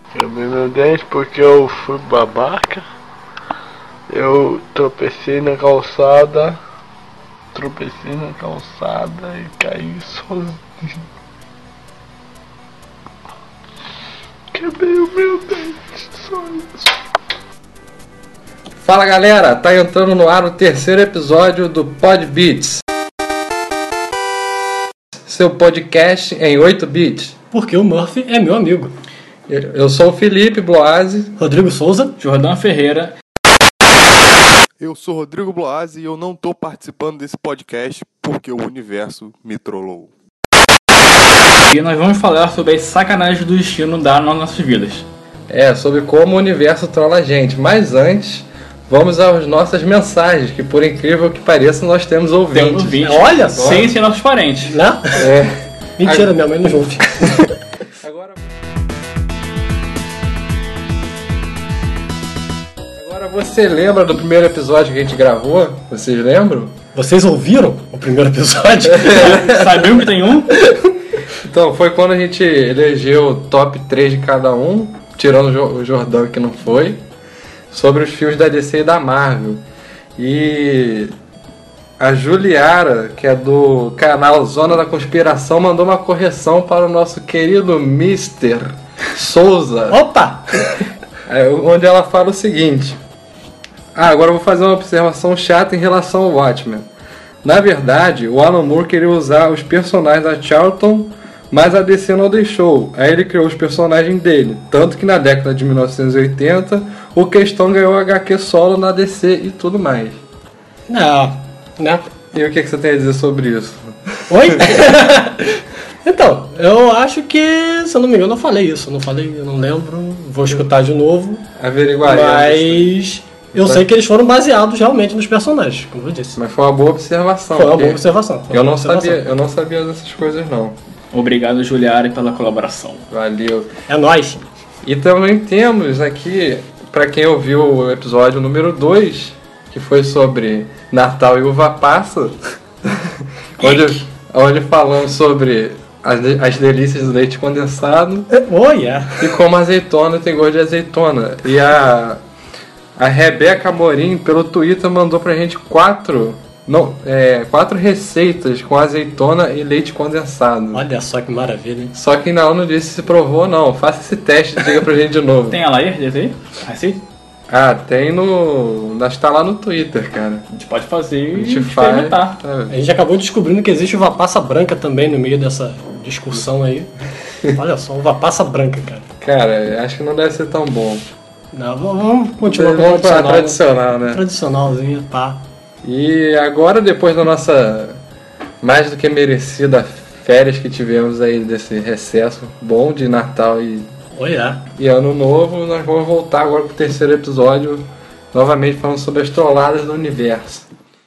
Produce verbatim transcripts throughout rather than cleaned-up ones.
Quebrei meu dente porque eu fui babaca. Eu tropecei na calçada. Tropecei na calçada e caí sozinho. Quebrei o meu dente, só isso. Fala galera, tá entrando no ar o terceiro episódio do Pod Beats, seu podcast em oito bits. Porque o Murphy é meu amigo. Eu sou o Felipe Bloazzi. Rodrigo Souza. Jordão Ferreira. Eu sou Rodrigo Bloazzi e eu não tô participando desse podcast porque o universo me trollou. E nós vamos falar sobre as sacanagens do destino dar nas nossas vidas. É, sobre como o universo trola a gente. Mas antes, vamos às nossas mensagens, que por incrível que pareça, nós temos ouvintes. Temos ouvintes. Olha só. Sem ser nossos parentes. Né? É. Mentira, minha mãe não ouve. Agora... Agora você lembra do primeiro episódio que a gente gravou? Vocês lembram? Vocês ouviram o primeiro episódio? Sabiam que tem um? Então, foi quando a gente elegeu o top três de cada um, tirando o Jordão que não foi, sobre os filmes da D C e da Marvel. E a Juliara, que é do canal Zona da Conspiração, mandou uma correção para o nosso querido mister Souza. Opa! É, onde ela fala o seguinte: Ah, agora eu vou fazer uma observação chata em relação ao Watchmen. Na verdade, o Alan Moore queria usar os personagens da Charlton, mas a D C não deixou. Aí ele criou os personagens dele. Tanto que na década de mil novecentos e oitenta, o Questão ganhou H Q solo na D C e tudo mais. Não, né? E o que, que você tem a dizer sobre isso? Oi? Então, eu acho que, se eu não me engano, eu falei isso. Eu não falei, eu não lembro. Vou escutar de novo. Averiguaria. Mas eu sei que eles foram baseados realmente nos personagens, como eu disse. Mas foi uma boa observação. Foi uma boa observação. Foi uma Eu não, boa observação. sabia, eu não sabia dessas coisas, não. Obrigado, Juliara, pela colaboração. Valeu. É nóis. E também temos aqui, para quem ouviu o episódio número dois, que foi sobre Natal e Uva Passa, onde, onde falamos sobre as, as delícias do leite condensado Oh, yeah. e como a azeitona tem gosto de azeitona. E a, a Rebeca Amorim, pelo Twitter, mandou pra gente quatro, não, é, quatro receitas com azeitona e leite condensado. Olha só que maravilha, hein? Só que ainda ela não disse se provou ou não. Faça esse teste e diga pra gente de novo. Tem a layer desse aí? Assim? Ah, tem no... Acho que tá lá no Twitter, cara. A gente pode fazer A e gente faz... experimentar. tá. A gente acabou descobrindo que existe uva passa branca também no meio dessa discussão aí. Olha só, uva passa branca, cara. Cara, acho que não deve ser tão bom. Não, vamos continuar com o Vamos pra tradicional. tradicional, né? Tradicionalzinho, pá. E agora, depois da nossa mais do que merecida férias que tivemos aí desse recesso bom de Natal e, Olha. e Ano Novo, nós vamos voltar agora pro terceiro episódio, novamente falando sobre as trolladas do universo.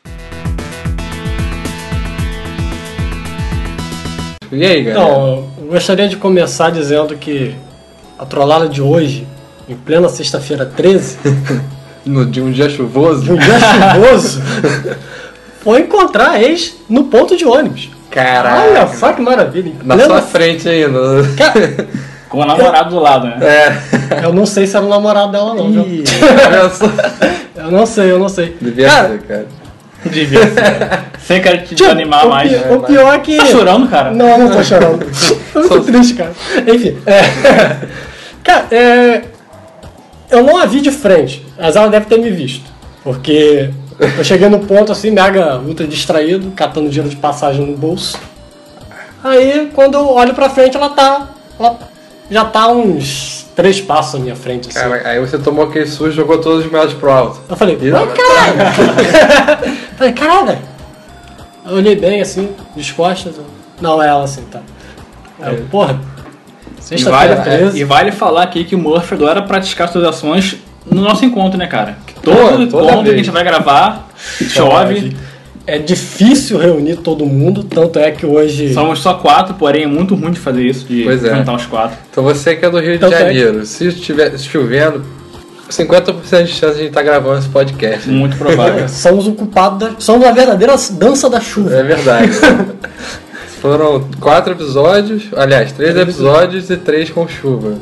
E aí, galera? Então, eu gostaria de começar dizendo que a trollada de hoje, em plena sexta-feira treze, No, de um dia chuvoso? de um dia chuvoso, foi encontrar a ex no ponto de ônibus. Caraca! Olha só que maravilha. Em Na plena- sua frente ainda. Cara, Com o namorado do lado, né? É. eu não sei se era o namorado dela não, viu? Ih, olha só. Eu não sei, eu não sei. Devia Cara, ser, cara. Devia ser. Sem querer te tipo, animar o mais. pi- O pior é que... Tá chorando, cara? Não, não tô chorando. Tô muito triste, cara. Enfim, é... Cara, é... eu não a vi de frente, mas ela deve ter me visto. Porque eu cheguei no ponto assim, mega ultra distraído, catando dinheiro de passagem no bolso. Aí, quando eu olho pra frente, ela tá... Ela já tá uns três passos à minha frente, assim. Cara, aí você tomou aquele susto e jogou todos os meus pro alto. Eu falei, E- ai, caralho! Falei, caralho! Eu olhei bem, assim, de costas. eu- Não, é ela, assim, tá. Aí eu, porra, E sexta-feira vale, treze. e vale falar aqui que o Murphy adora praticar suas ações no nosso encontro, né, cara? Que todo Toda- toda encontro que a vez. gente vai gravar, chove. É difícil reunir todo mundo, tanto é que hoje... Somos só quatro, porém é muito ruim de fazer isso, de Pois é. juntar os quatro. Então você que é do Rio de Então, tá. Janeiro, se estiver chovendo, cinquenta por cento de chance de a gente estar gravando esse podcast. Muito provável. Somos o culpado da... Somos a verdadeira dança da chuva. É verdade. Foram quatro episódios, aliás, três episódios e três com chuva.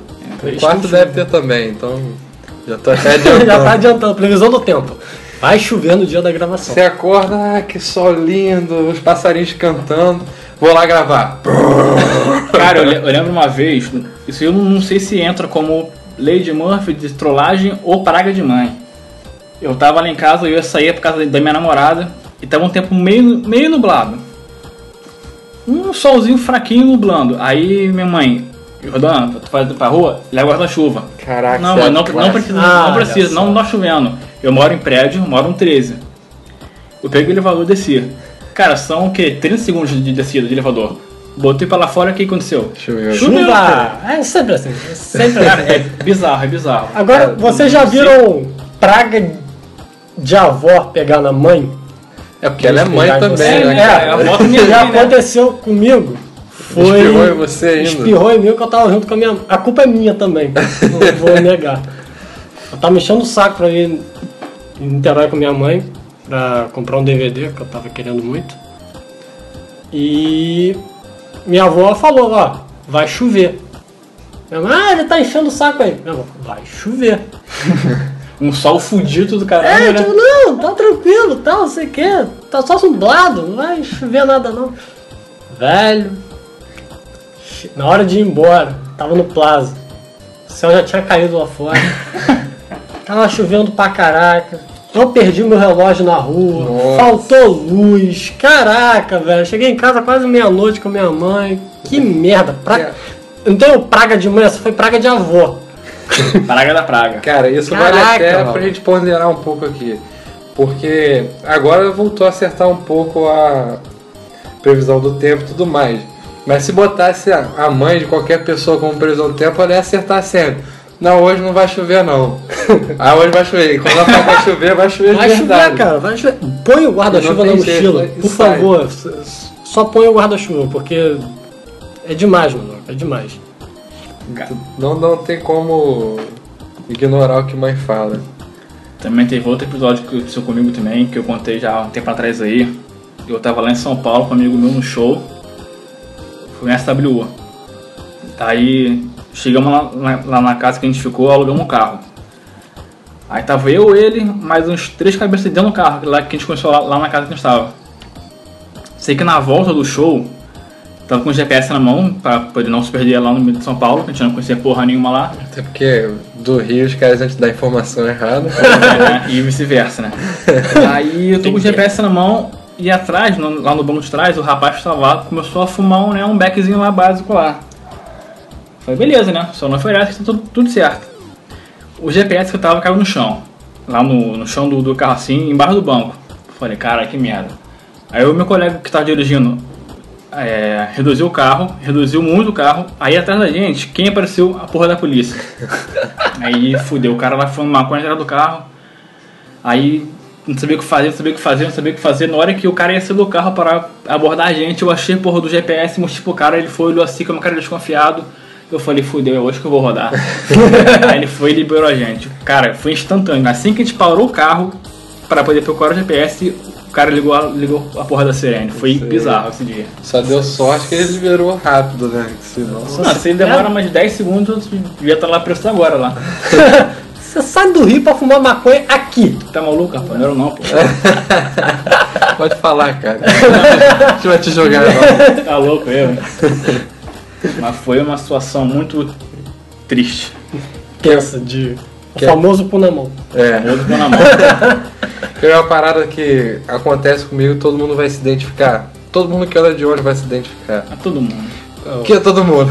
Três O quarto com deve chuva. ter também, então já tô até adiantando. Já tá adiantando, previsão do tempo. Vai chover no dia da gravação. Você acorda, ah, que sol lindo, os passarinhos cantando, vou lá gravar. Cara, eu, le- eu lembro uma vez, isso eu não, não sei se entra como lei de Murphy de trollagem ou praga de mãe. Eu tava lá em casa, eu ia sair por causa da minha namorada e tava um tempo meio, meio nublado. Um solzinho fraquinho nublando. Aí minha mãe, Jordana, tu vai pra rua? Leva guarda-chuva. Caraca, Não, você é mãe, não, não clássico. precisa, Ah, não precisa, olha não, só. não tá chovendo. Eu moro em prédio, moro no treze. Eu peguei o elevador e desci. Cara, são o quê? trinta segundos de descida de elevador. Botei pra lá fora, o que aconteceu? Choveu. Choveu, Chuva! É sempre assim. É sempre Cara, assim. é bizarro, é bizarro. Agora, Cara, vocês já viram praga de avó pegar na mãe? É porque ela é mãe Pegar em também, você? né? É, cara? a avó também, já né? aconteceu comigo. Foi... Espirrou em você ainda. Espirrou em mim que eu tava junto com a minha... A culpa é minha também, não vou negar. Eu tava me enchendo o saco pra ir em Niterói com minha mãe pra comprar um D V D que eu tava querendo muito. E minha avó falou, ó, vai chover. Minha mãe, ah, ele tá enchendo o saco aí. Minha avó, vai chover. Um sol fudido do caralho, É, né? tipo, não, tá tranquilo, tal, não sei o que. Tá só nublado, não vai chover nada não. Velho, na hora de ir embora, tava no Plaza. O céu já tinha caído lá fora. Tava chovendo pra caraca. Eu perdi meu relógio na rua. Nossa. Faltou luz. Caraca, velho. Cheguei em casa quase meia-noite com a minha mãe. Que merda. Pra... É. Não tenho praga de mãe, essa foi praga de avó. Praga da praga. Cara, isso Caraca, vale até mano. pra gente ponderar um pouco aqui. Porque agora voltou a acertar um pouco a previsão do tempo e tudo mais. Mas se botasse a a mãe de qualquer pessoa como previsão do tempo, ela ia acertar sempre. Não, hoje não vai chover não. Ah, hoje vai chover. E quando ela fala que vai chover, vai chover Vai de verdade. chover, cara, vai chover. Põe o guarda-chuva Não na tem jeito, mochila, vai- por sai. favor. s- Só põe o guarda-chuva, porque é demais, mano. É demais. Não, não tem como ignorar o que mãe fala. Também teve outro episódio que aconteceu comigo também, que eu contei já há um tempo atrás aí. Eu tava lá em São Paulo com um amigo meu no show. Foi em S W U. Aí chegamos lá, lá- lá na casa que a gente ficou, alugamos um carro. Aí tava eu, ele, mais uns três cabeças dentro do carro, lá que a gente conheceu lá, lá na casa que a gente tava. Sei que na volta do show, tava com o G P S na mão, pra poder não se perder lá no meio de São Paulo, que a gente não conhecia porra nenhuma lá. Até porque do Rio os caras antes da informação errada. É, e vice-versa, né? Aí eu tô com o G P S na mão e atrás, no- lá no banco de trás, o rapaz que estava lá começou a fumar um, né, um beckzinho lá básico lá. Falei, beleza, né? Só não foi essa que tá tudo, tudo certo. O G P S que eu tava caiu no chão. Lá no, no chão do, do carro assim, embaixo do banco. Falei, cara, que merda. Aí o meu colega que tava dirigindo é, reduziu o carro, reduziu muito o carro. Aí atrás da gente, quem apareceu? A porra da polícia. Aí fudeu, o cara lá fumando maconha atrás do carro. Aí não sabia o que fazer, não sabia o que fazer, não sabia o que fazer. Na hora que o cara ia sair do carro para abordar a gente, eu achei a porra do G P S, mostrei pro cara, ele foi, olhou assim com uma cara desconfiado. Eu falei, fudeu, é hoje que eu vou rodar. Aí ele foi e liberou a gente. Cara, foi instantâneo. Assim que a gente parou o carro para poder procurar o G P S, o cara ligou a, ligou a porra da sirene. Foi Sim. bizarro esse dia. Só deu sorte que ele liberou rápido, né? Senão... Não, se ele demora mais dez segundos, eu devia estar lá preso agora lá. Você sai do Rio pra fumar maconha aqui. Tá maluco, rapaz? Não era não, pô. Pode falar, cara. A gente vai te jogar lá. Tá louco eu, hein? Mas foi uma situação muito triste. Pensa de... O Que- famoso pão na mão. É. Outro pão na mão. Que é uma parada que acontece comigo, todo mundo vai se identificar. Todo mundo que anda de ônibus vai se identificar. A todo mundo. Que é todo mundo.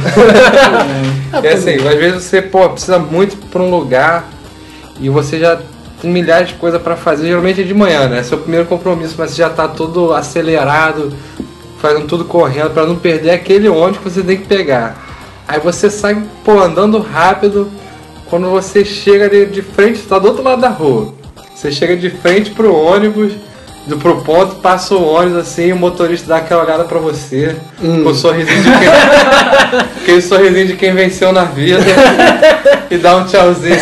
É assim, às vezes você pô, precisa muito ir pra um lugar e você já tem milhares de coisas pra fazer, geralmente é de manhã, né? É seu primeiro compromisso, mas você já tá todo acelerado, fazendo tudo correndo pra não perder aquele ônibus que você tem que pegar. Aí você sai, pô, andando rápido, quando você chega ali de frente, você tá do outro lado da rua. Você chega de frente pro ônibus, do pro ponto, passa o ônibus assim, o motorista dá aquela olhada pra você, com o sorrisinho de quem. aquele sorrisinho de quem venceu na vida e dá um tchauzinho.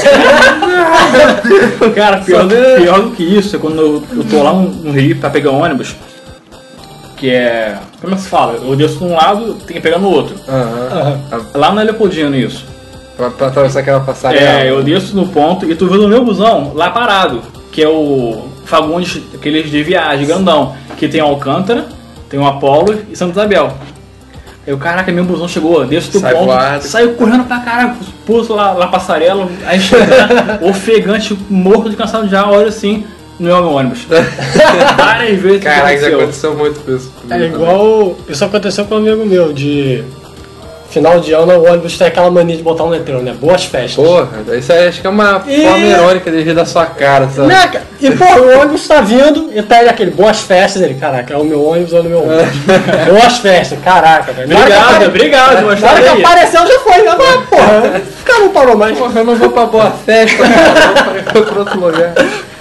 Cara, pior, do- pior do que isso é quando eu, eu tô lá no, no Rio pra pegar um ônibus, que é. Como é que se fala? Eu desço de um lado, tem que pegar no outro. Aham. Lá na Leopoldina isso. Pra, pra atravessar aquela passarela. É, eu desço no ponto e tu vê no meu busão lá parado, que é o Fagundes, aqueles de viagem, grandão, que tem Alcântara, tem o Apolo e Santa Isabel. Aí o caraca, meu busão chegou, desço do Sai ponto, voado. saiu correndo pra caralho, pulso lá na passarela, aí chega ofegante, morto de cansado já, olha assim, não é o meu ônibus. Várias vezes. Caraca, já aconteceu muito com isso. É igual. Isso aconteceu com um amigo meu, de final de ano o ônibus tem aquela mania de botar um letreiro, né? Boas festas. Porra, isso aí acho que é uma E- forma irônica de rir da sua cara, sabe? Né, cara? E pô, o ônibus tá vindo e tá ele aquele boas festas, ele, caraca, é o meu ônibus ou é o meu ônibus? Boas festas, caraca, velho. Na hora que Obrigado, apare- obrigado, mas Na hora que tá aí. apareceu já foi, já vai, porra. O cara não parou mais. Porra, eu não vou pra boa festa, cara, eu vou pra outro lugar.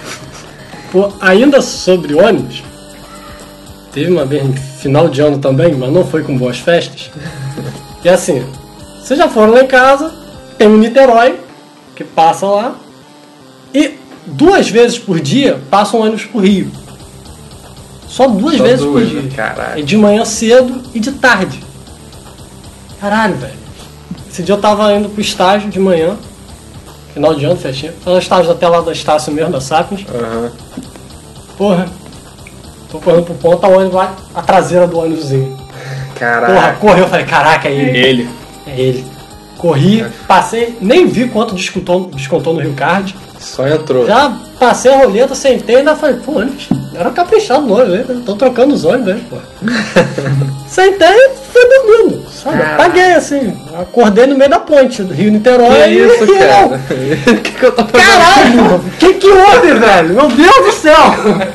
Pô, ainda sobre ônibus, teve uma vez no final de ano também, mas não foi com boas festas. E assim, vocês já foram lá em casa, tem um Niterói que passa lá, e duas vezes por dia passa um ônibus pro Rio. Só duas Só vezes duas, por dia. né? Caralho. E de manhã cedo e de tarde. Caralho, velho. Esse dia eu tava indo pro estágio de manhã, final de ano, festinha. Tava no estágio até lá da Estácio mesmo, da Sapiens. Aham. Porra, tô correndo pro ponto, a ônibus vai, a traseira do ônibusinho. Porra, Caraca. correu, eu falei, caraca, é ele. Ele. É ele. Corri, passei, nem vi quanto descontou, descontou no Rio Card. Só entrou. Já passei a roleta, sentei e ainda falei, pô, ônibus, era caprichado no ônibus, né? Tô trocando os ônibus, né, pô. Sentei e fui dormindo, sabe? Caraca. Paguei assim, acordei no meio da ponte do Rio Niterói. Que e- isso, e cara? eu, O que, que eu tô fazendo? caralho, o que que houve, velho? Meu Deus do céu!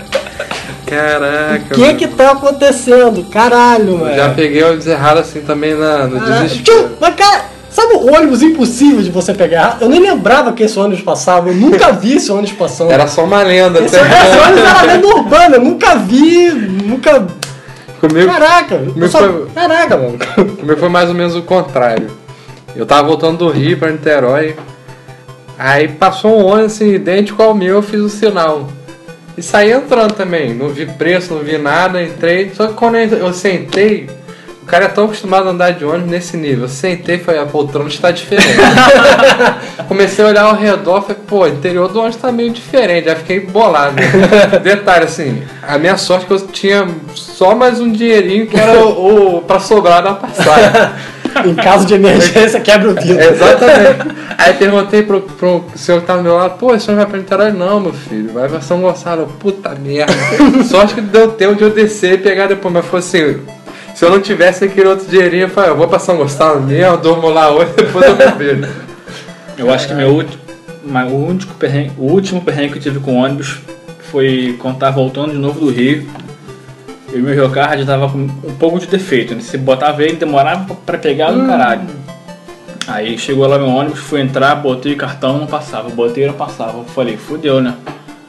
Caraca. O que que tá acontecendo? Caralho, velho. Já peguei ônibus errado assim também na, no Ah, desespero. tio, mas cara, sabe o ônibus impossível de você pegar? Eu nem lembrava que esse ônibus passava, eu nunca vi esse ônibus passando. Era só uma lenda. Esse, até. esse ônibus era lenda urbana, eu nunca vi, nunca... Comigo, Caraca, eu comigo só... foi- Caraca, mano. comigo foi mais ou menos o contrário. Eu tava voltando do Rio pra Niterói. Aí passou um ônibus assim, idêntico ao meu, eu fiz o sinal. E saí entrando também. Não vi preço, não vi nada, entrei. Só que quando eu eu sentei, o cara é tão acostumado a andar de ônibus nesse nível. Eu sentei e falei, a poltrona está diferente. Comecei a olhar ao redor, falei, pô, o interior do ônibus tá meio diferente. Aí fiquei bolado. Detalhe, assim, a minha sorte é que eu tinha só mais um dinheirinho que era o, o pra sobrar na passagem. Em caso de emergência, quebra o vidro. Exatamente. Aí perguntei pro, pro senhor que tava do meu lado, pô, o senhor vai pra Niterói? Não, meu filho, vai pra São Gonçalo. Eu, puta merda. Sorte que deu tempo de eu descer e pegar depois, mas foi assim, se eu não tivesse aquele outro dinheirinho, eu falei, eu vou pra São Gonçalo mesmo, durmo lá hoje, depois eu vou ver. Eu acho que meu último, mas o, único perrengue, o último perrengue que eu tive com ônibus foi quando tava voltando de novo do Rio. E o meu Rio Card tava com um pouco de defeito, né? Se botava ele, demorava pra pegar do caralho. Aí chegou lá meu ônibus, fui entrar, botei o cartão, não passava. Botei, não passava. Eu falei, fudeu, né?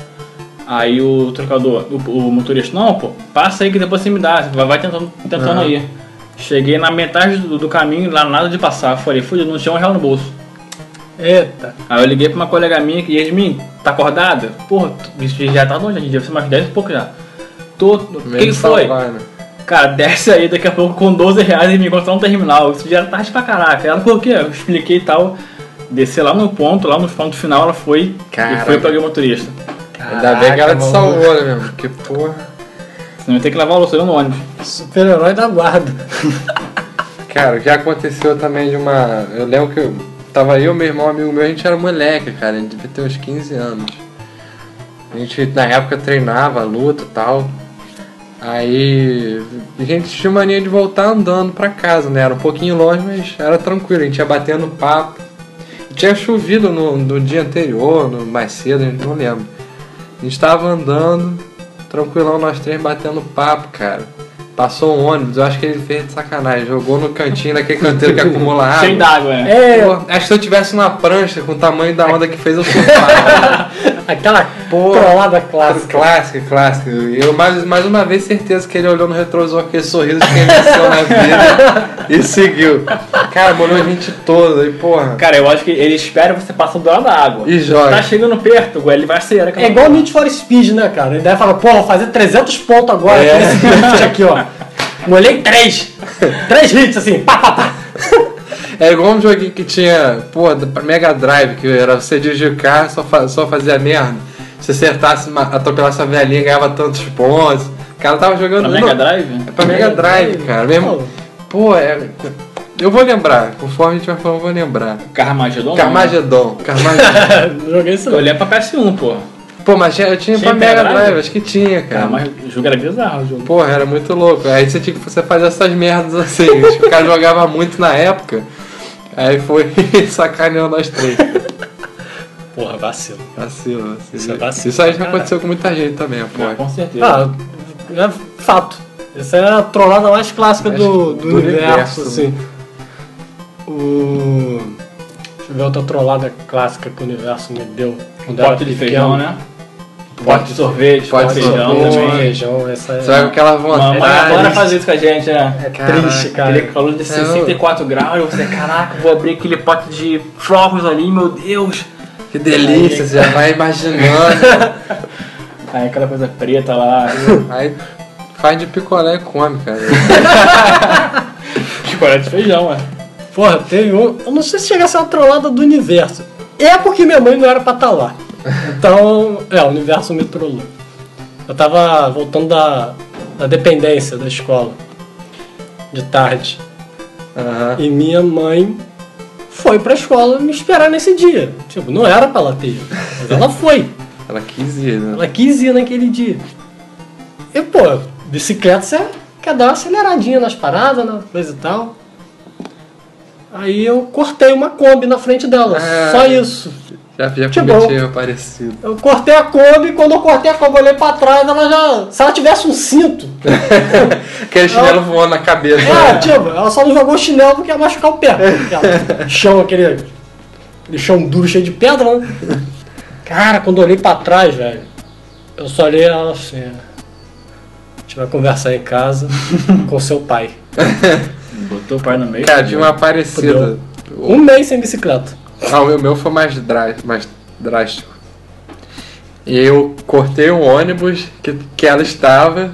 Aí o trocador, o, o motorista, não, pô, passa aí que depois você me dá. Vai, vai tentando, tentando Uhum. aí. Cheguei na metade do, do caminho, lá nada de passar. Eu falei, fudeu, não tinha um real no bolso. Eita. Aí eu liguei pra uma colega minha que Yasmin, tá acordada? Porra, tu- já tá longe, deve ser mais dez e pouco já. Tô. O que, que Menos foi? salvar, né? Cara, desce aí daqui a pouco com doze reais e me encontrar no terminal. Isso já era tarde pra caraca. Ela falou o quê? Eu expliquei e tal. Descer lá no ponto, lá no ponto final, ela foi Caraca. e foi pra o motorista. Ainda bem que ela te maluco. salvou, né, mesmo? Porque, porra. Senão eu ia ter que levar o Luciano no ônibus. Super-herói da guarda. Cara, já aconteceu também de uma. Eu lembro que eu tava eu, meu irmão, um amigo meu, a gente era moleque, cara, a gente devia ter uns quinze anos. A gente na época treinava, luta e tal. Aí a gente tinha mania de voltar andando pra casa, né? Era um pouquinho longe, mas era tranquilo, a gente ia batendo papo. Tinha chovido no, no dia anterior, no, mais cedo, a gente não lembra. A gente tava andando, tranquilão, nós três batendo papo, cara. Passou um ônibus, eu acho que ele fez de sacanagem, jogou no cantinho daquele canteiro que acumula água. Cheio d'água, né? É, Pô, acho que se eu tivesse uma prancha com o tamanho da onda que fez, eu surfava. aquela Porra. trollada clássica. Clássico, clássico. E eu mais, mais uma vez certeza que ele olhou no retrovisor com aquele sorriso de quem venceu na vida e seguiu. Cara, molhou a gente toda e porra. Cara, eu acho que ele espera você passar do lado da água. E joga. Tá chegando perto, ele vai acelerar. É igual Need for Speed, né, cara? Ele deve falar, pô, vou fazer trezentos pontos agora É. aqui nesse drift aqui, ó. Molhei três. Três hits, assim, pá, pá, pá. É igual um joguinho que tinha, pô, pra Mega Drive, que era você dirigir o carro, só, fa só fazia merda. Se acertasse, atropelasse a velhinha, ganhava tantos pontos. O cara tava jogando... Pra Mega Drive? É pra Mega Drive, cara. Mesmo, pô, é... Eu vou lembrar, conforme a gente vai falando, eu vou lembrar. Carmageddon? Carmageddon. Carmageddon. Não joguei isso Eu não. olhei pra P S um, pô. Pô, mas tinha, eu tinha, tinha pra Mega Drive? Drive, acho que tinha, cara. Ah, mas o jogo era bizarro, o jogo. Porra, era muito louco. Aí você tinha que você fazer essas merdas assim. O cara jogava muito na época. Aí foi sacaneando nós três. Porra, vacilo. Vacilo, vacilo. Isso é vacilo. Isso aí já aconteceu com muita gente também, pô. Ah, com certeza. Ah, é fato. Essa é a trollada mais clássica do, do, do universo, universo, assim. O... Deixa eu ver outra trollada clássica que o universo me deu. Um pote de feijão, né? Pote de sorvete, pote de de feijão sorvete, também. feijão, essa é... Você vai com aquela vontade. Mamãe adora fazer isso com a gente, né? É Caraca, triste, cara. Aquele calor de sessenta e quatro graus, e você, caraca, vou abrir aquele pote de flocos ali, meu Deus. Que delícia, você já vai imaginando. Aí aquela coisa preta lá. Aí faz de picolé e come, cara. Picolé de feijão, ué. Porra, teve um... Eu não sei se chega a ser uma trollada do universo. É porque minha mãe não era pra estar lá. Então, é, o universo me trollou. Eu tava voltando da, da dependência da escola. De tarde. Aham. E minha mãe foi pra escola me esperar nesse dia. Tipo, não era pra ela ter ido, mas ela foi. Ela quis ir, né? Ela quis ir naquele dia. E, pô, bicicleta você quer dar uma aceleradinha nas paradas, na coisa e tal. Aí eu cortei uma Kombi na frente dela, Ah. só isso. Já, já Tipo, cometi erro parecido. Eu cortei a Kombi e quando eu cortei a Kombi eu olhei pra trás, ela já... Se ela tivesse um cinto... Aquele chinelo voando na cabeça. É, né? tipo, ela só não jogou o chinelo porque ia machucar o pé. Aquela chão, aquele, aquele chão duro, cheio de pedra, né? Cara, quando eu olhei pra trás, velho, eu só olhei ela assim... A gente vai conversar em casa com seu pai. Botou o pai no meio. Cara, tinha uma parecida. Um mês sem bicicleta. Ah, o meu, meu foi mais, drá- mais drástico. E eu cortei um ônibus que, que ela estava.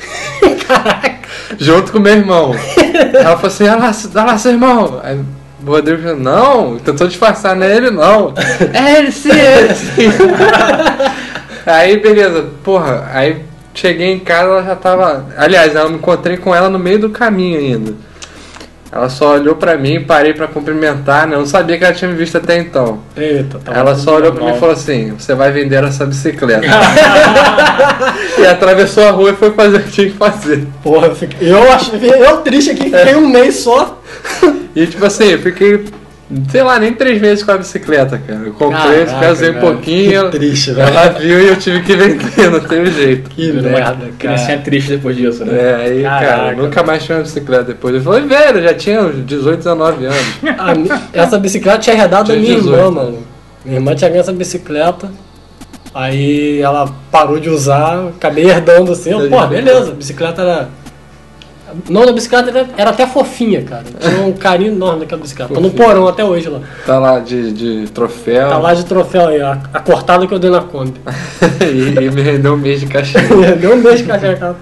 Junto com meu irmão. Ela falou assim: olha lá, olha lá seu irmão. Aí o Rodrigo falou: não, tentou disfarçar, não é ele não. É ele sim, é ele sim. Aí beleza, porra, aí cheguei em casa, ela já tava. Aliás, eu me encontrei com ela no meio do caminho ainda. Ela só olhou pra mim, parei pra cumprimentar, né? Eu não sabia que ela tinha me visto até então. Eita, tá Ela só olhou pra mim e falou assim: você vai vender essa bicicleta. E atravessou a rua e foi fazer o que tinha que fazer. Porra, eu, fiquei, eu, achei, eu triste aqui, fiquei um mês só. E tipo assim, eu fiquei, sei lá, nem três meses com a bicicleta, cara. Eu comprei, Caraca, casei um velho, pouquinho. que triste, ela velho. viu e eu tive que vender, não teve jeito. Que merda, Criancinha cara. triste depois disso, né? É, aí, Caraca, cara, nunca mais tinha uma bicicleta depois. Eu falei, velho, eu já tinha uns dezoito, dezenove anos. A mi- essa bicicleta tinha herdado da Tinha minha dezoito. irmã, mano. Minha irmã tinha ganho essa bicicleta. Aí ela parou de usar, acabei herdando assim. Eu, porra, beleza, a bicicleta era. O nome da bicicleta era, era até fofinha, cara. Tinha um carinho enorme daquela bicicleta. Tá no porão até hoje lá. Tá lá de, de troféu. Tá lá de troféu aí, a, a cortada que eu dei na Kombi. e, e me rendeu um mês de cachê. Deu um mês de cachê, cara.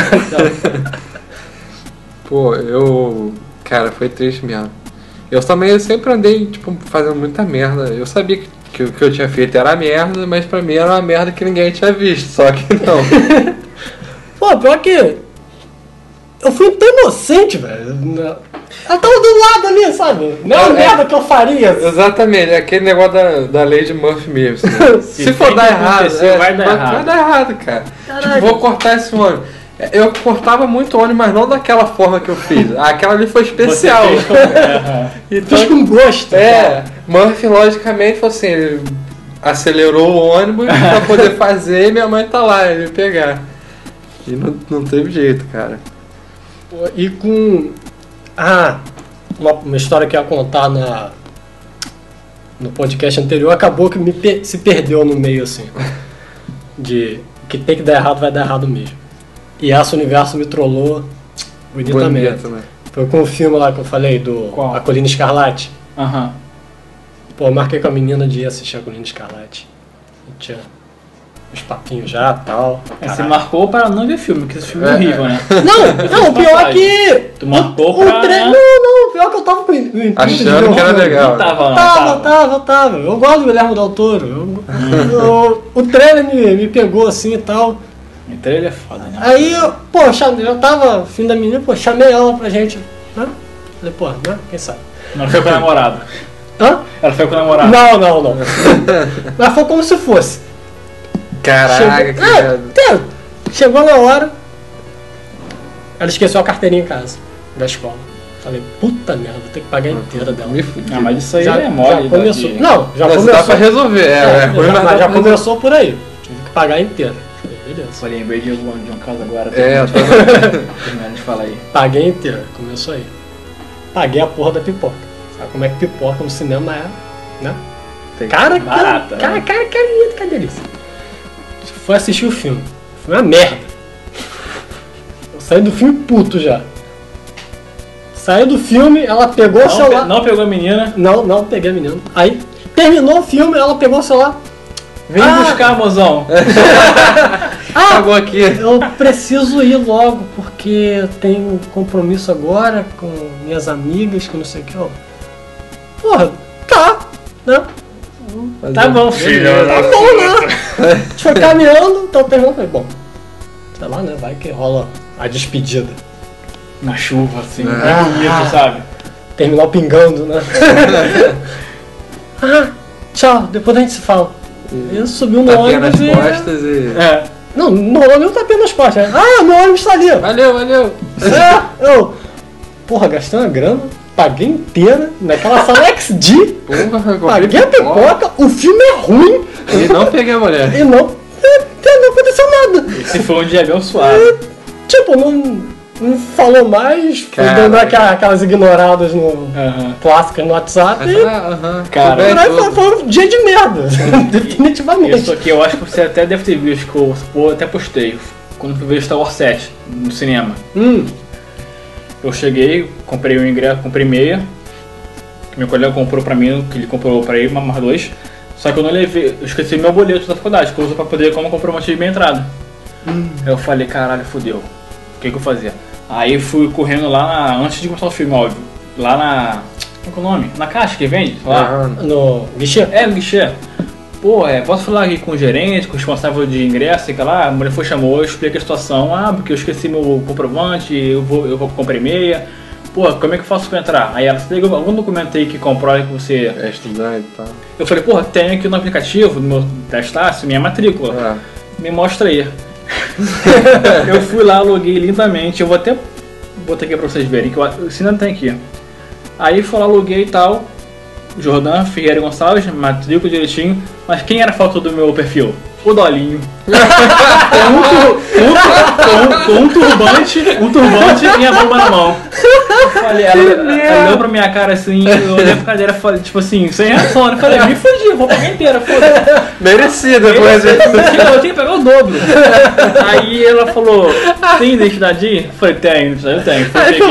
Pô, eu. Cara, foi triste mesmo. Eu também eu sempre andei, tipo, fazendo muita merda. Eu sabia que, que o que eu tinha feito era merda, mas pra mim era uma merda que ninguém tinha visto, só que não. Pô, pior que. Eu fui tão inocente, velho. Ela tava do lado ali, sabe? Não é uma É, merda que eu faria. Exatamente, é aquele negócio da, da lei de Murphy mesmo. Né? Se, Se for tem dar que errado, acontecer, é, vai dar errado. Vai dar errado, cara. Caraca. Tipo, vou cortar esse ônibus. Eu cortava muito ônibus, mas não daquela forma que eu fiz. Aquela ali foi especial. Você fez como- é, Fiz com gosto. É, Murphy logicamente falou assim, ele acelerou o ônibus pra poder fazer e minha mãe tá lá, ele ia pegar. E não, não teve jeito, cara. Pô, e com. Ah, uma, uma história que eu ia contar na, no podcast anterior acabou que me per- se perdeu no meio, assim. De que tem que dar errado, vai dar errado mesmo. E essa universo me trollou bonitamente. Bonito, né? Foi com o filme lá que eu falei, do Qual? A Colina Escarlate. Aham. Pô, eu marquei com a menina de ir assistir A Colina Escarlate. Eu tinha uns papinhos já e tal. É, você Caralho. marcou para não ver filme, porque esse filme é É, horrível, né? Não, não, o pior é que. Tu marcou o, o pra- tre- Não, não, o pior é que que eu tava com o intuito de Achando ver que era filme. legal. Não tava, não. Tava, tava, tava. Eu gosto do Guilherme Del Toro. Eu- eu- o trailer me, me pegou assim e tal. O trailer é foda, né? Aí, eu, pô, eu chamei- eu tava, fim da menina, pô, chamei ela pra gente. Né? Falei, pô, né? Quem sabe? Não foi com o namorado. Hã? Ela foi com o namorado. Não, não, não. Mas foi como se fosse. Caraca, que Chegou, é, merda. tem- chegou na hora, ela esqueceu a carteirinha em casa, da escola. Falei, puta merda, vou ter que pagar inteira dela. Me fudi. Ah, mas isso aí Já, é mole. já começou. daqui. Não, já Mas começou. dá pra resolver, é, é, É, ruim, já, mas mas dá já pra começou por aí. Tive que pagar inteira. Falei, beleza. Eu lembrei de um, de um caso agora. É, eu Terminando de falar aí. Paguei inteira, começou aí. Paguei a porra da pipoca. Sabe como é que pipoca no cinema é, né? Tem- Cara, barata, cara, né? cara, cara, que delícia. Foi assistir o filme. Foi uma merda. Eu saí do filme puto já. Saí do filme, ela pegou o Não, celular. pe- não pegou a menina. Não, não peguei a menina. Aí, terminou o filme, ela pegou o celular. Vem Ah! buscar, mozão. Ah, Pagou aqui. eu preciso ir logo, porque eu tenho compromisso agora com minhas amigas, que não sei o que. Ó. Porra, tá, né? Tá bom, filho. Tá bom, né? A gente foi caminhando, então terminou. Falei, bom, sei lá, né? Vai que rola a despedida. Na chuva, assim. Ah. Bem bonito, sabe? Terminal pingando, né? Ah, tchau, depois a gente se fala. Eu subi no Tapinha nas ônibus e... costas e... É. Não, não rolou nem um tapinha nas costas. Ah, meu ônibus tá ali. Valeu, valeu. É, eu... Porra, gastei uma grana, paguei inteira naquela sala X D, Porra, paguei a pipoca, o filme é ruim E não peguei a mulher. e não, e não aconteceu nada. Esse foi um dia abençoado. Tipo, não, não falou mais, foi Cara. dando aquela- aquelas ignoradas no, Aham. clássicas no WhatsApp Mas, e... ah, aham. Cara, Tudo bem, Caralho, tudo. foi, foi um dia de merda, definitivamente. Isso aqui eu acho que você até deve ter visto, que eu pô, até postei. Quando eu vi Star Wars sete no cinema. Hum, Eu cheguei, comprei o ingresso, comprei meia. Que meu colega comprou pra mim, que ele comprou pra ele, mais dois. Só que eu não levei, eu esqueci meu boleto da faculdade, que eu uso pra poder como comprovante de minha entrada. Aí eu falei, caralho, fodeu. O que que eu fazia? Aí fui correndo lá na, antes de começar o filme, óbvio. Lá na. Qual que é o nome? Na caixa que vende? Lá. Aham. no guichê? É, no guichê. Pô, é, posso falar aqui com o gerente, com o responsável de ingresso, sei que lá, a mulher foi, chamou, eu expliquei a situação, ah, porque eu esqueci meu comprovante, eu vou, eu vou comprei meia. Pô, como é que eu faço pra entrar? Aí ela, você tem algum documento aí que comprova que você... É estudante e tal. Eu falei, porra, tem aqui no aplicativo, no meu da Estácio, minha matrícula. Ah. Me mostra aí. Eu fui lá, loguei lindamente, eu vou até botar aqui pra vocês verem, que eu, o Cine tem aqui. Aí fui lá, loguei e tal, Jordan Ferreira Gonçalves, matrícula direitinho, mas quem era a foto do meu perfil? O Dolinho. com, um, tur- com, com um turbante, um turbante e a bomba na mão. Eu falei, ela, ela olhou pra minha cara assim, eu olhei pra cadeira e falei, tipo assim, sem reação, eu falei, me fudi, vou pagar inteira, foda-se. Merecido, depois. Eu tinha que pegar o dobro. Aí ela falou, tem identidade aí? Eu falei, tenho, eu tenho. Fui, peguei.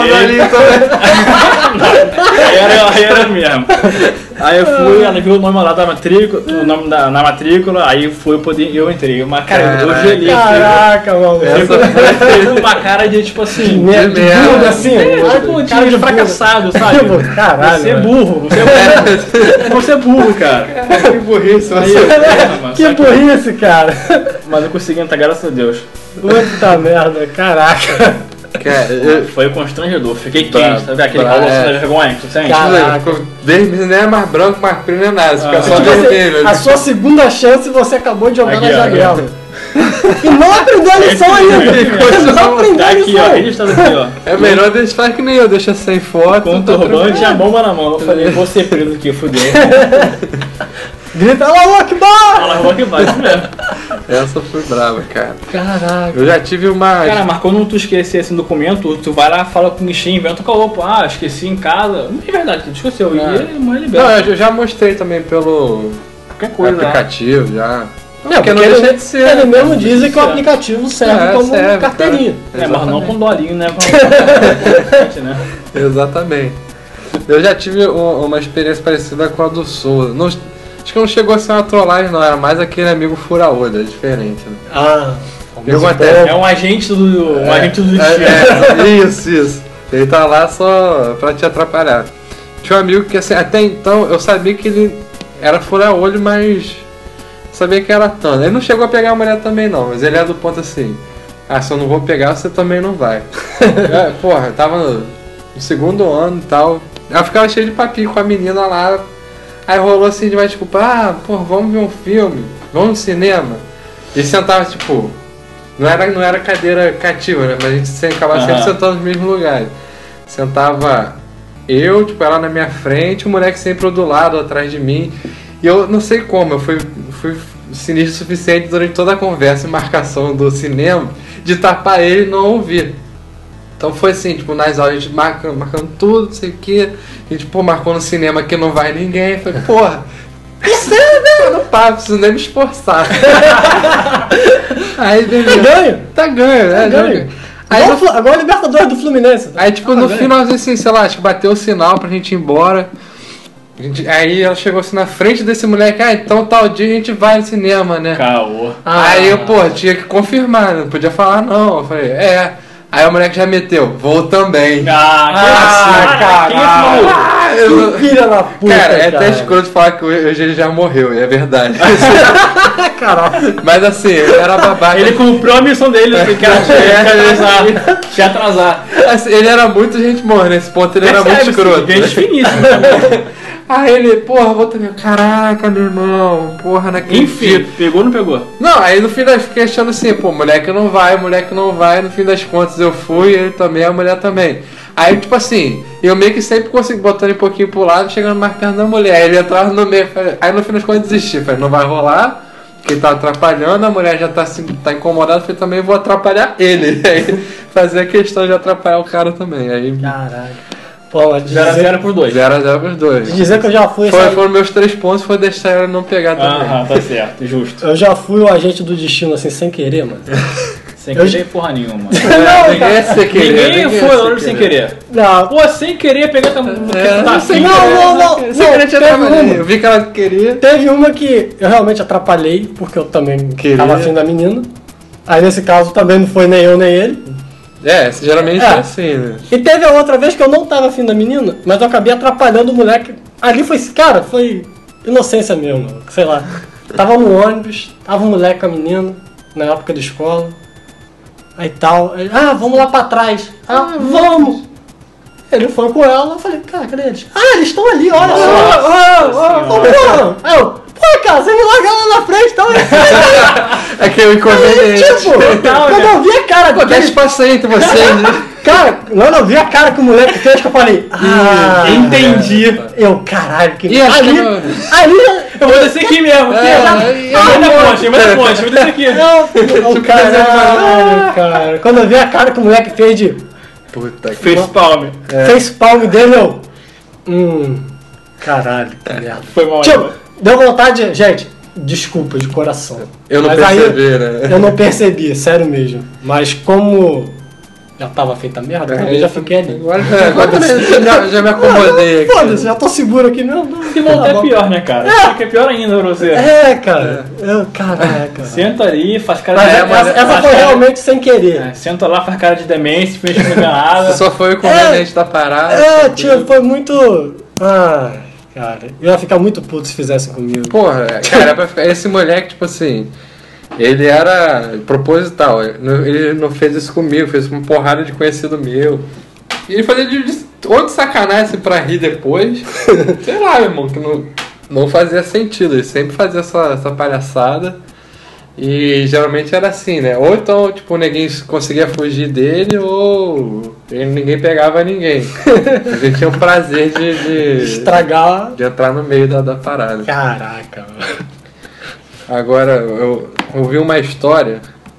Aí era, aí era mesmo. Aí eu fui, ela viu o nome lá da matrícula, o nome da, na matrícula, aí fui poder, eu entrei. Mas cara, eu Caraca. gelei. Caraca, mano. Fez uma cara de tipo assim. Merda, de merda. bunda assim. É, cara tipo, de de bunda. fracassado, sabe? Caralho, Você é velho. burro, você é burro. Você é burro, cara. Que burrice, Aí você. eu, porra, mano, Que só que- burrice, cara. Mas eu consegui entrar, graças a Deus. Puta merda, caraca. Cara, eu... Foi constrangedor, fiquei Tá, quente, sabe? Aquele tá, calor é. assim da vergonha, que você sente? Cara, Ficou vermelho, não é mais branco, mais preto, nem nada. Fica Ah. só Tipo assim, vermelho. a sua segunda chance você acabou de jogar Aqui, na ó, janela. E não aprendeu a lição ainda. Não aprendeu Tá a aqui, ó, lição. registrado aqui, ó. É melhor deixar, faz que nem eu, deixa sem foto. Com o tá turbante e a tranquilo. bomba na mão. Eu falei, vou ser preso aqui, fudeu. Grita, alô, Akbar! Ela falou que vai, isso mesmo. Essa foi brava, cara. Caraca. Eu já tive uma. Cara, mas quando tu esquecer esse documento, tu vai lá, fala com o guichê, inventa o caô. Ah, esqueci em casa. Não é verdade, tu esqueceu. E Ah. ele, mãe, Não, libera. eu já mostrei também pelo Qualquer coisa. né? aplicativo, já. Não, porque não porque deixa ele, de ser. ele mesmo né? diz que o Certo. aplicativo serve É, como serve, carteirinha. cara. É, mas não com dolinho, né? Com né? Exatamente. Eu já tive um- uma experiência parecida com a do Souza. Não, acho que não chegou a ser uma trollagem, não. Era mais aquele amigo fura-olho, é diferente. Né? Ah, Eu até- É um agente do. Um agente do destino. É, é, isso, isso. Ele tá lá só pra te atrapalhar. Tinha um amigo que, assim, até então eu sabia que ele era fura-olho, mas sabia que era tanto. Ele não chegou a pegar a mulher também não, mas ele é do ponto assim, ah, se eu não vou pegar, você também não vai. é, porra, eu tava no, no segundo ano e tal, ela ficava cheia de papinho com a menina lá, aí rolou assim de mais tipo, ah, porra, vamos ver um filme, vamos no cinema. E sentava tipo, não era, não era cadeira cativa, né, mas a gente sempre, acabava uhum. sempre sentando nos mesmos lugares. Sentava eu, tipo, ela na minha frente, o moleque sempre do lado, atrás de mim. E eu não sei como, eu fui, fui sinistro o suficiente durante toda a conversa e marcação do cinema de tapar ele e não ouvir. Então foi assim, tipo, nas aulas a gente marcando, marcando tudo, não sei o que. A gente, pô, marcou no cinema que não vai ninguém. Falei, porra, isso é no papo, preciso nem me esforçar. Aí, beleza. Tá ganho? Tá ganho, né? Tá ganho. Aí agora, no, agora o Libertadores do Fluminense. Aí tipo, ah, no velho. finalzinho assim, sei lá, acho que bateu o sinal pra gente ir embora. A gente, aí ela chegou assim na frente desse moleque, ah, então tal dia a gente vai no cinema, né? Caô. Ah, aí eu, pô, tinha que confirmar, não podia falar não. Eu falei, é. Aí o moleque já meteu, vou também. Ah, que ah, cara. Ah, que filha da puta. Cara, é até escroto falar que hoje ele já morreu, e é verdade. Caralho. Mas assim, ele era babaca. Ele comprou a missão dele, que era te atrasar. Te atrasar. Assim, ele era muito gente boa nesse ponto, ele é era muito escroto. Gente finíssimo. Aí ele, porra, vou também. Caraca, meu irmão, porra, naquele Enfim, dia. pegou ou não pegou? Não, aí no fim das fiquei achando assim, pô, moleque não vai, moleque não vai. No fim das contas eu fui, ele também, a mulher também. Aí, tipo assim, eu meio que sempre consegui botar ele um pouquinho pro lado, chegando mais perto da mulher. Aí ele entrava no meio, falei, aí no fim das contas desisti. Falei, não vai rolar, porque ele tá atrapalhando, a mulher já tá, assim, tá incomodada, falei, também vou atrapalhar ele. Aí fazer a questão de atrapalhar o cara também. Aí. Caraca. zero a zero por dois. zero a zero por dois. De dizer que eu já fui... Foi, foram meus três pontos, foi deixar ela não pegar também. Ah, tá certo, justo. Eu já fui o agente do destino assim, sem querer, mano. Sem querer eu... porra nenhuma. Não, não, ninguém é sem querer. Ninguém, ninguém foi longe sem querer. Não. Pô, sem querer pegar... Tam... É, tá sem não, querer, não, não, não. Sem querer te atrapalhei. Eu vi que ela queria. Teve uma que eu realmente atrapalhei, porque eu também queria. Tava afim da menina. Aí nesse caso também não foi nem eu nem ele. É, geralmente é, é assim, né? E teve a outra vez que eu não tava afim da menina, mas eu acabei atrapalhando o moleque. Ali foi, cara, foi inocência mesmo, sei lá. Tava no ônibus, tava um moleque com a menina, na época da escola. Aí tal, aí, ah, vamos lá pra trás. Ah, vamos! Ele foi com ela, eu falei, cara, cadê eles? Ah, eles estão ali, olha só! Ah, ah, ah, aí eu, pô, cara, você me larga lá na frente, então... É que eu inconveniente. Tipo, total, quando né? eu vi a cara... Pô, dá espaço aí entre vocês, né? Cara, quando eu vi a cara que o moleque fez, que eu falei, ah, entendi. Eu, caralho, que... E ali, eu... ali... Eu vou descer aqui mesmo. É, vai na ponte, vai na ponte, vou descer aqui. Eu, caralho, cara. Quando eu vi a cara que o moleque fez de... Puta que... Face palm. É. Face palm dele, eu... Hum... Caralho, que merda. Foi mal. Tipo, deu vontade... Gente, desculpa, de coração. Eu não Mas percebi, aí, né? Eu não percebi, sério mesmo. Mas como... Já tava feita a merda, é, eu já fiquei ali. Agora, agora já, já me acomodei aqui. Foda-se, já tô seguro aqui mesmo. Se voltar é pior, né, cara? É. Que é pior ainda pra você. É, cara. É. Eu, caraca. Senta ali, faz cara mas de... É, mas essa foi realmente sem querer. É, senta lá, faz cara de demência, finge que não é nada. Só foi o conveniente é, da parada. É, tio, foi muito... Ah, cara. Eu ia ficar muito puto se fizesse comigo. Porra, cara, pra ficar... esse moleque, tipo assim... Ele era proposital, ele não fez isso comigo, fez uma porrada de conhecido meu. E ele fazia de, de, ou de sacanagem pra rir depois. Sei lá, meu irmão, que não, não fazia sentido. Ele sempre fazia essa, essa palhaçada. E geralmente era assim, né? Ou então, tipo, ninguém conseguia fugir dele, ou ele, ninguém pegava ninguém. Ele tinha o prazer de, de estragar, de entrar no meio da, da parada. Caraca, mano. Agora, eu ouvi uma história.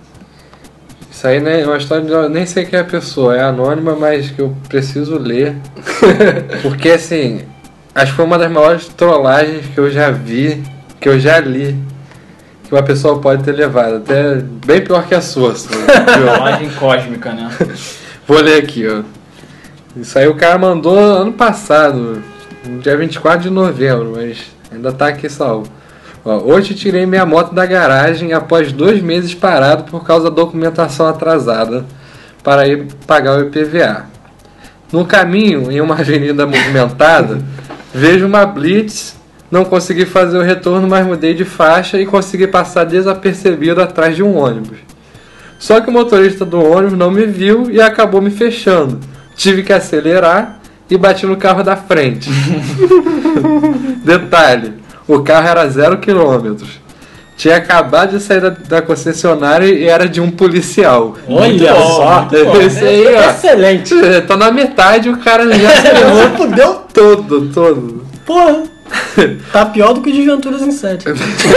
Isso aí é uma história de eu nem sei quem é a pessoa, é anônima, mas que eu preciso ler. Porque assim, acho que foi uma das maiores trollagens que eu já vi, que eu já li, que uma pessoa pode ter levado. Até bem pior que a sua. Assim, trollagem cósmica, né? Vou ler aqui, ó. Isso aí o cara mandou ano passado, no dia vinte e quatro de novembro, mas ainda tá aqui salvo. Hoje tirei minha moto da garagem após dois meses parado por causa da documentação atrasada para ir pagar o I P V A. No caminho, em uma avenida movimentada, vejo uma blitz, não consegui fazer o retorno, mas mudei de faixa e consegui passar desapercebido atrás de um ônibus. Só que o motorista do ônibus não me viu e acabou me fechando. Tive que acelerar e bati no carro da frente. Detalhe, o carro era zero quilômetros. Tinha acabado de sair da, da concessionária e era de um policial. Olha bom, só. Esse aí, ó. Excelente. Tá na metade, o cara já acelerou Você fudeu. todo, todo. Porra. Tá pior do que o Desventuras em sete.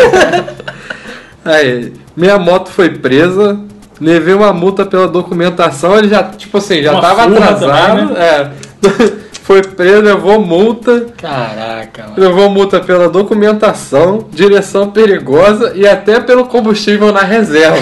Aí, minha moto foi presa, levei uma multa pela documentação, ele já, tipo assim, já Uma tava surra atrasado. também, É. Foi preso, levou multa, Caraca, mano. levou multa pela documentação, direção perigosa e até pelo combustível na reserva.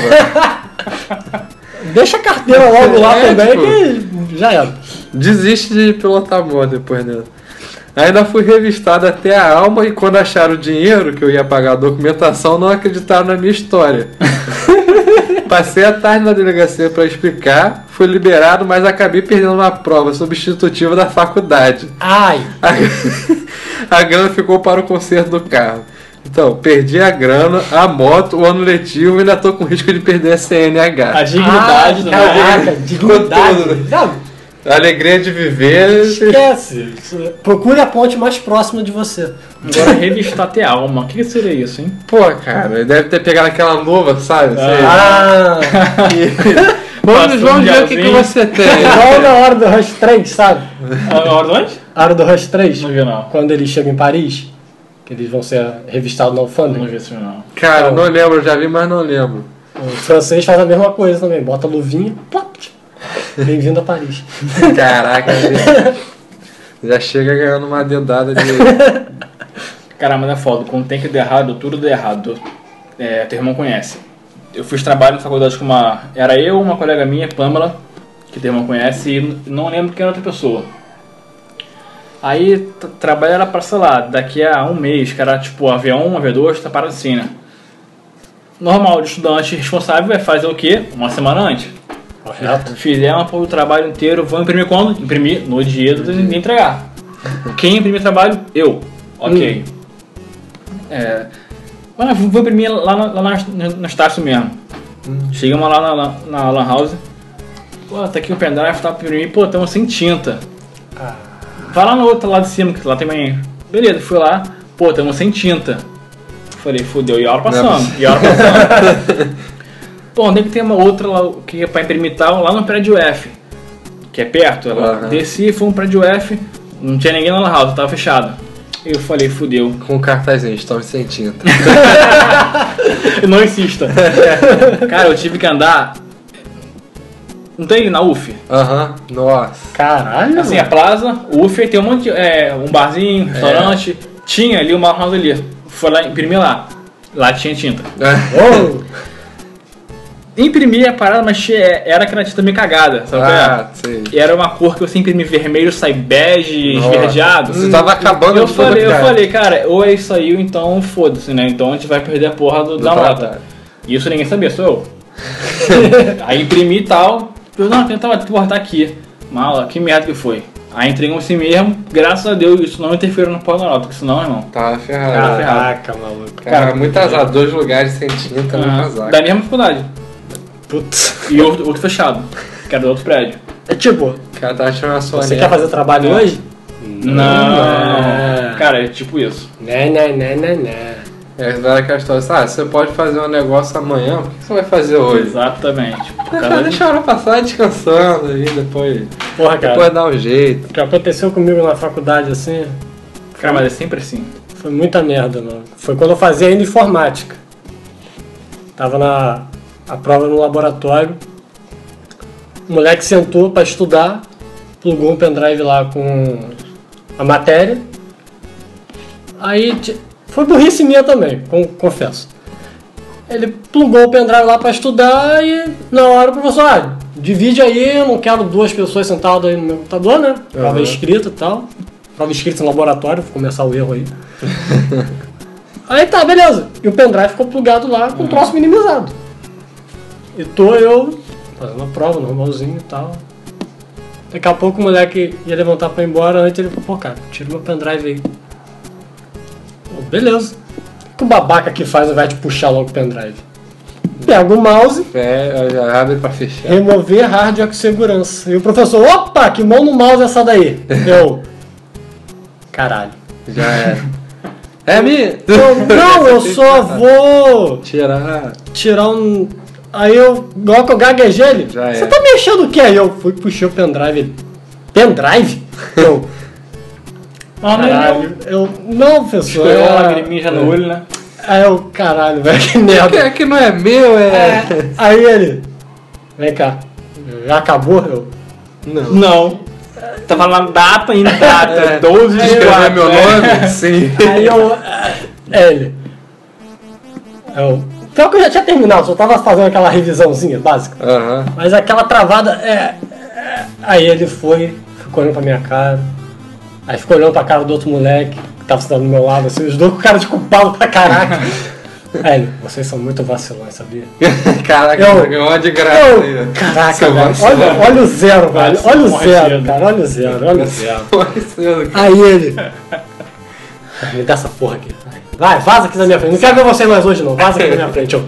Deixa a carteira logo lá É, também tipo- que já era. Desiste de pilotar moto depois dela. Ainda fui revistado até a alma e quando acharam o dinheiro que eu ia pagar a documentação, não acreditaram na minha história. Passei a tarde na delegacia para explicar, fui liberado, mas acabei perdendo uma prova substitutiva da faculdade. Ai. A, a grana ficou para o conserto do carro. Então, perdi a grana, a moto, o ano letivo e ainda tô com risco de perder a C N A H. dignidade Ah, do caraca, dignidade. Ficou tudo. Não, A alegria de viver. esquece. Procure a ponte mais próxima de você. Agora, revistar até alma. O que seria isso, hein? Pô, cara, ele deve ter pegado aquela luva, sabe? Ah, Vamos, Passou vamos um ver o que, que diazinho. você tem. igual na hora do Rush três, sabe? A hora do onde? A hora do Rush três, Não vi, não. quando eles chegam em Paris, que eles vão ser revistados na Não alfândega. vi isso, não. Cara, não lembro, já vi, mas não lembro. O francês faz a mesma coisa também, bota a luvinha, plop, bem-vindo a Paris. Caraca, ele já chega ganhando uma dedada de. Cara, mas é foda. Quando tem que dar errado, tudo dá errado. É, teu irmão conhece. Eu fiz trabalho na faculdade com uma... Era eu, uma colega minha, Pamela, que teu irmão conhece, e não lembro quem era outra pessoa. Aí, t- trabalho era pra, sei lá, daqui a um mês, que era tipo A V um, A V dois, tá parado assim, né? Normal, de estudante responsável é fazer o quê? Uma semana antes. Correto. Fizemos o trabalho inteiro, vou imprimir quando? Imprimir no dia de de entregar. Quem imprimiu o trabalho? Eu. Ok. É, mas vou imprimir lá, na, lá na, no Estácio mesmo. Chegamos lá na, na, na Lan House. Pô, tá aqui o pendrive, tá pra imprimir. Pô, estamos sem tinta. Vai lá no outro lado de cima, que lá também. Beleza, fui lá. Pô, estamos sem tinta. Falei, fudeu, e a hora passando. E a hora passando. Pô, onde é que tem uma outra lá que é pra imprimir tal? Lá no prédio F. Que é perto. Ela Uhum. desci, fui no prédio F. Não tinha ninguém na Lan House, tava fechado. Eu falei, fudeu. Com o cartazinho, estamos sem tinta. Não insista. Cara, eu tive que andar. Não tem na U F? Aham, nossa. Caralho, Assim, a plaza, o U F tem um monte de. É, um barzinho, restaurante. Tinha ali uma house ali. Foi lá, imprimir lá. Lá tinha tinta. oh, Imprimi a parada, mas tinha, era aquela tinta meio cagada, sabe qual é? Ah, sei. E era uma cor que você imprime vermelho, sai bege, Nossa. esverdeado. Você tava acabando Eu de todo falei, eu cara. falei, cara, ou é isso aí, ou então foda-se, né? Então a gente vai perder a porra do, Do da nota. trabalho. Isso ninguém sabia, sou eu. Aí imprimi e tal. Eu não, tentava portar aqui. Mala, que merda que foi. Aí entregamos assim mesmo, graças a Deus isso não interferiu no porra da nota, porque senão, irmão. Tava ferrado. Cara, ferrado. caraca, maluco. Cara, muito azar. Dois lugares sem tinta, muito ah, azar. da mesma faculdade. Putz. E outro, outro fechado, que era do outro prédio. É tipo, O cara tava tirando a sua você neta. quer fazer trabalho hoje? Não. Não. Cara, é tipo isso. Né, né, né, né, né. É, era aquela história assim, ah, você pode fazer um negócio amanhã, por que você vai fazer hoje? Exatamente. Por Cara, causa deixa a hora passar descansando aí, depois, Porra, cara. depois dá um jeito. O que aconteceu comigo na faculdade, assim, Cara, mas é sempre assim. foi muita merda, mano. Foi quando eu fazia ainda informática. Tava na a prova no laboratório. O moleque sentou pra estudar, plugou um pendrive lá com a matéria. Aí ti- foi burrice minha também, com- confesso. Ele plugou o pendrive lá pra estudar e na hora o professor, ah, divide aí, eu não quero duas pessoas sentadas aí no meu computador, né? Prova Uhum. escrita e tal. Prova escrita no laboratório, vou começar o erro aí. Aí tá, beleza. E o pendrive ficou plugado lá com o troço minimizado. E tô eu fazendo a prova normalzinho e tal. Daqui a pouco o moleque ia levantar pra ir embora, antes ele falou, pô cara, tira meu pendrive aí. Pô, beleza. O que o babaca que faz vai te puxar logo o pendrive? Pega o mouse, É, já abre pra fechar. remover hardware com segurança. E o professor, opa, que mão no mouse é essa daí? Eu, caralho. Já era. É minha? Eu, não, eu só vou Tirar. tirar um... Aí eu, igual que eu gaguejei ele, Já você é. tá mexendo o quê? Aí eu fui, puxei o pendrive, ele, pendrive? Eu, Ah, não, caralho, eu, não, professor. Escolheu é- uma lagriminha já no olho, né? Aí eu, caralho, velho, que Que, merda. é que não é meu, é. É, aí ele, vem cá, já acabou? Eu, não. Não. Tá falando data ainda, data. É. doze de Escrever quatro. meu nome? Sim. Aí eu, é, ele, eu, pior que eu já tinha terminado, só tava fazendo aquela revisãozinha básica. Aham. Mas aquela travada, é, é. Aí ele foi, ficou olhando pra minha cara. Aí ficou olhando pra cara do outro moleque que tava sentado do meu lado, assim, os dois com cara de culpado pra caraca. Aí ele, vocês são muito vacilões, sabia? Caraca, Eu- ganhou uma de graça Eu, aí, ó. caraca, Seu velho, vacilão. olha, olha o zero, velho. Olha o Morre zero, cedo. cara, olha o zero, olha o zero. Foi cedo, cara. Aí ele. Me dá essa porra aqui. Vai, vaza aqui da minha frente. Não quero ver você mais hoje, não. Vaza aqui da minha frente, eu.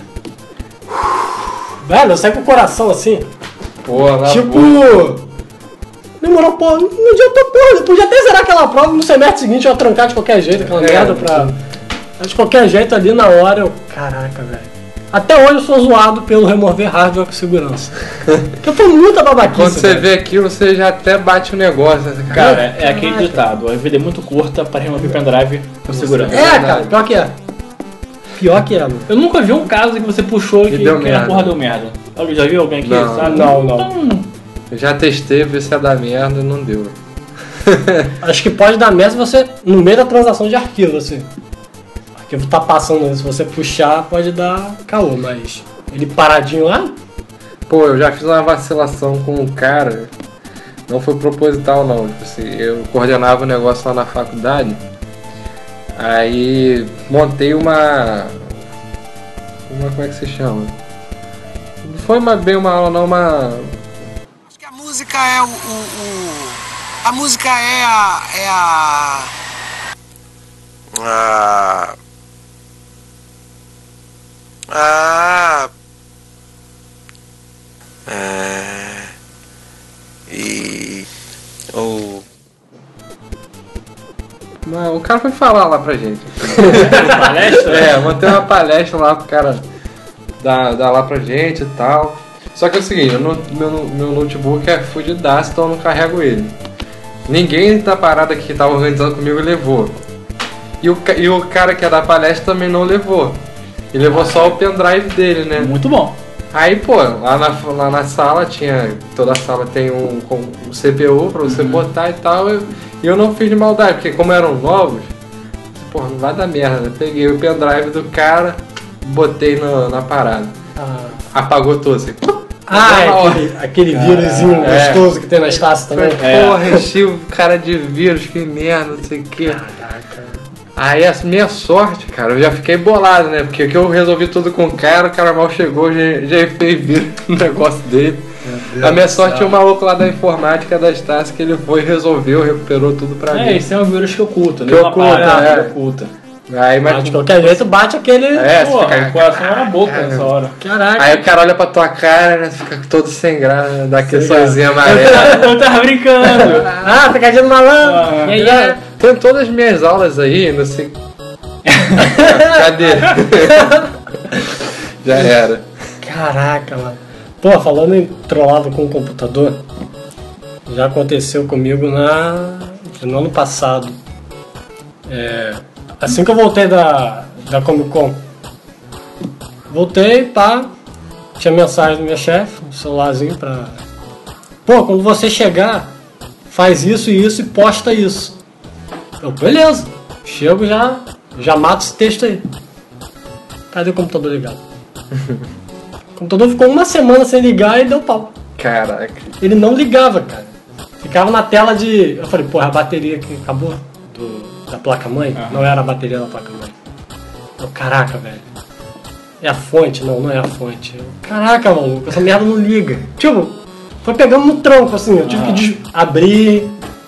Velho, eu saí com o coração assim. Pô, na Tipo. boa. Demorou, pô, não adiantou porra. Eu podia até zerar aquela prova no semestre seguinte, eu ia trancar de qualquer jeito, aquela É. merda pra. De qualquer jeito ali na hora, eu. Caraca, velho. Até hoje eu sou zoado pelo remover hardware com segurança. Porque foi muita babaquice. Quando você velho. vê aquilo, você já até bate o negócio. Né, cara? Cara, é aquele ditado. A vida é muito curta para remover pendrive com segurança. É, cara, pior que é. Pior que é, mano. Eu nunca vi um caso que você puxou e que, deu que a merda. porra deu merda. Alguém já viu alguém aqui? Não, sabe? não, não. Então, Eu já testei, vi se ia dar merda e não deu. Acho que pode dar merda se você, no meio da transação de arquivo, assim. O arquivo tá passando, se você puxar, pode dar caô, mas ele paradinho lá, Pô, eu já fiz uma vacilação com um cara. Não foi proposital, não. Tipo assim, eu coordenava o negócio lá na faculdade. Aí montei uma. uma como é que se chama? Não foi uma, bem uma aula, não, uma. Acho que a música é o, o- o- a música é a é a a a é, e o uma- o cara foi falar lá pra gente. palestra? É, montei uma palestra lá pro cara dar, dar lá pra gente e tal. Só que é o seguinte, eu não- meu, meu notebook é fudidaço, então eu não carrego ele. Ninguém da parada que tava organizando comigo levou. E o, ca- e o cara que é da palestra também não levou. Ele levou só o pendrive dele, né? Muito bom. Aí, pô, lá na, lá na sala tinha. Toda sala tem um, com- um C P U pra você botar e tal. E eu, e eu não fiz de maldade, porque como eram novos, pô, não vai dar merda. Né? Peguei o pendrive do cara, botei no- na parada. ah, Apagou tudo assim. ah, é Na hora. aquele, aquele vírusinho É. gostoso que tem nas taças também. Falei, porra, enchi o cara de vírus, que merda, não sei o que. Caraca. Aí a minha sorte, cara, eu já fiquei bolado, né? Porque que eu resolvi tudo com o cara, o cara mal chegou, já, já fez vírus no negócio dele. A minha sorte tinha um maluco lá da informática das taças que ele foi, resolveu, recuperou tudo pra É, mim. esse é um vírus que oculta, né? Que Uma oculta, parada é. que oculta. Aí, mas, Mas de qualquer jeito bate aquele. É, Pô, fica- o coração era na boca nessa hora. Caraca. aí o cara olha pra tua cara, né? Fica todo sem graça, dá aquele sorrisinho amarelo. Eu tava brincando. Ah, pegadinha do malandro. Ah, E aí, Já- é. Tem todas as minhas aulas aí, não sei. Cadê? Já era. Caraca, mano. Pô, falando em trollado com o computador, já aconteceu comigo na, no ano passado. É, assim que eu voltei da, da Comic Con. Voltei, pá. Tinha mensagem do meu chefe, um celularzinho pra. Pô, quando você chegar, faz isso e isso e posta isso. Eu, beleza. Chego já, já mato esse texto aí. Cadê o computador ligado? O computador ficou uma semana sem ligar e deu pau. Caraca. Ele não ligava, cara. Ficava na tela de. Eu falei, porra, a bateria que acabou do, da placa-mãe. Não era a bateria da placa-mãe. Eu, caraca, velho. É a fonte? Não, não é a fonte. Eu, caraca, maluco, essa merda não liga. Tipo, foi pegando no tronco, assim. Eu tive ah. que des- abrir,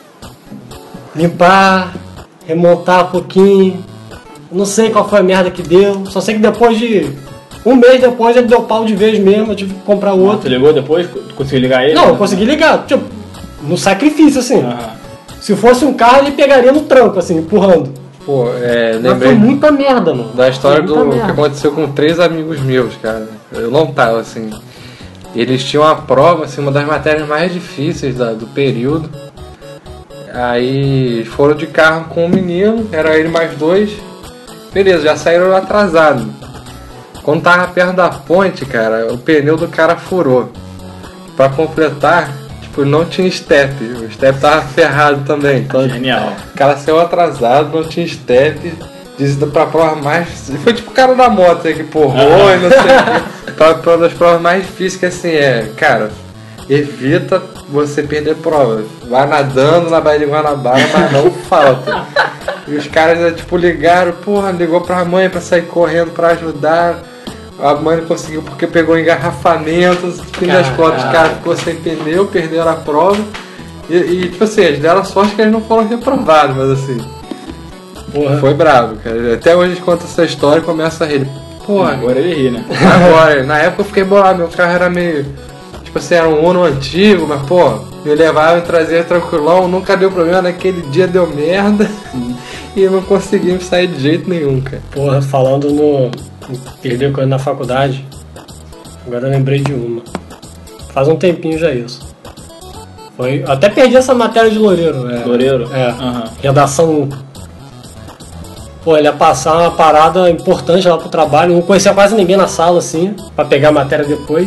limpar, remontar um pouquinho. Não sei qual foi a merda que deu. Só sei que depois de... Um mês depois ele deu pau de vez mesmo. Eu tive que comprar outro. Ah, tu ligou depois? Tu conseguiu ligar ele? Não, eu consegui ligar. Tipo, no sacrifício, assim. Ah. Se fosse um carro, ele pegaria no tranco, assim, empurrando. Pô, é, Mas lembrei foi muita merda, mano. da história Foi do muita que merda. aconteceu com três amigos meus, cara. Eu não tava, assim. Eles tinham uma prova, assim, uma das matérias mais difíceis da, do período. Aí foram de carro com um menino, era ele mais dois. Beleza, já saíram atrasados. Quando tava perto da ponte, cara, o pneu do cara furou. Pra completar, tipo, não tinha step. O step tava ferrado também. Então, Genial. o cara saiu atrasado, não tinha step. Disse pra prova mais... Foi tipo o cara da moto aí que porrou e não sei o que. Pra, pra uma das provas mais difíceis que assim é... Cara, evita você perder prova. Vai nadando na Baía de Guanabara, mas não falta. E os caras, tipo, ligaram, porra, ligou pra mãe pra sair correndo pra ajudar. A mãe não conseguiu porque pegou engarrafamento. No fim das contas, o cara ficou sem pneu, perderam a prova. E, e tipo assim, eles deram sorte que eles não foram reprovados, mas assim... Porra. Foi bravo, cara. Até hoje eles contam essa história e começa a rir. Porra, Agora ele ri, né? agora, na época eu fiquei bolado, meu carro era meio... Tipo assim, era um Uno antigo, mas pô, me levava e trazia tranquilão, nunca deu problema, naquele dia deu merda e não conseguimos sair de jeito nenhum, cara. Porra, falando no... Perder coisa na faculdade, agora eu lembrei de uma. Faz um tempinho já isso. Foi... Até perdi essa matéria de Loureiro. É... Loureiro? É. Uhum. Redação um. Pô, ele ia passar uma parada importante lá pro trabalho. Não conhecia quase ninguém na sala, assim, pra pegar a matéria depois.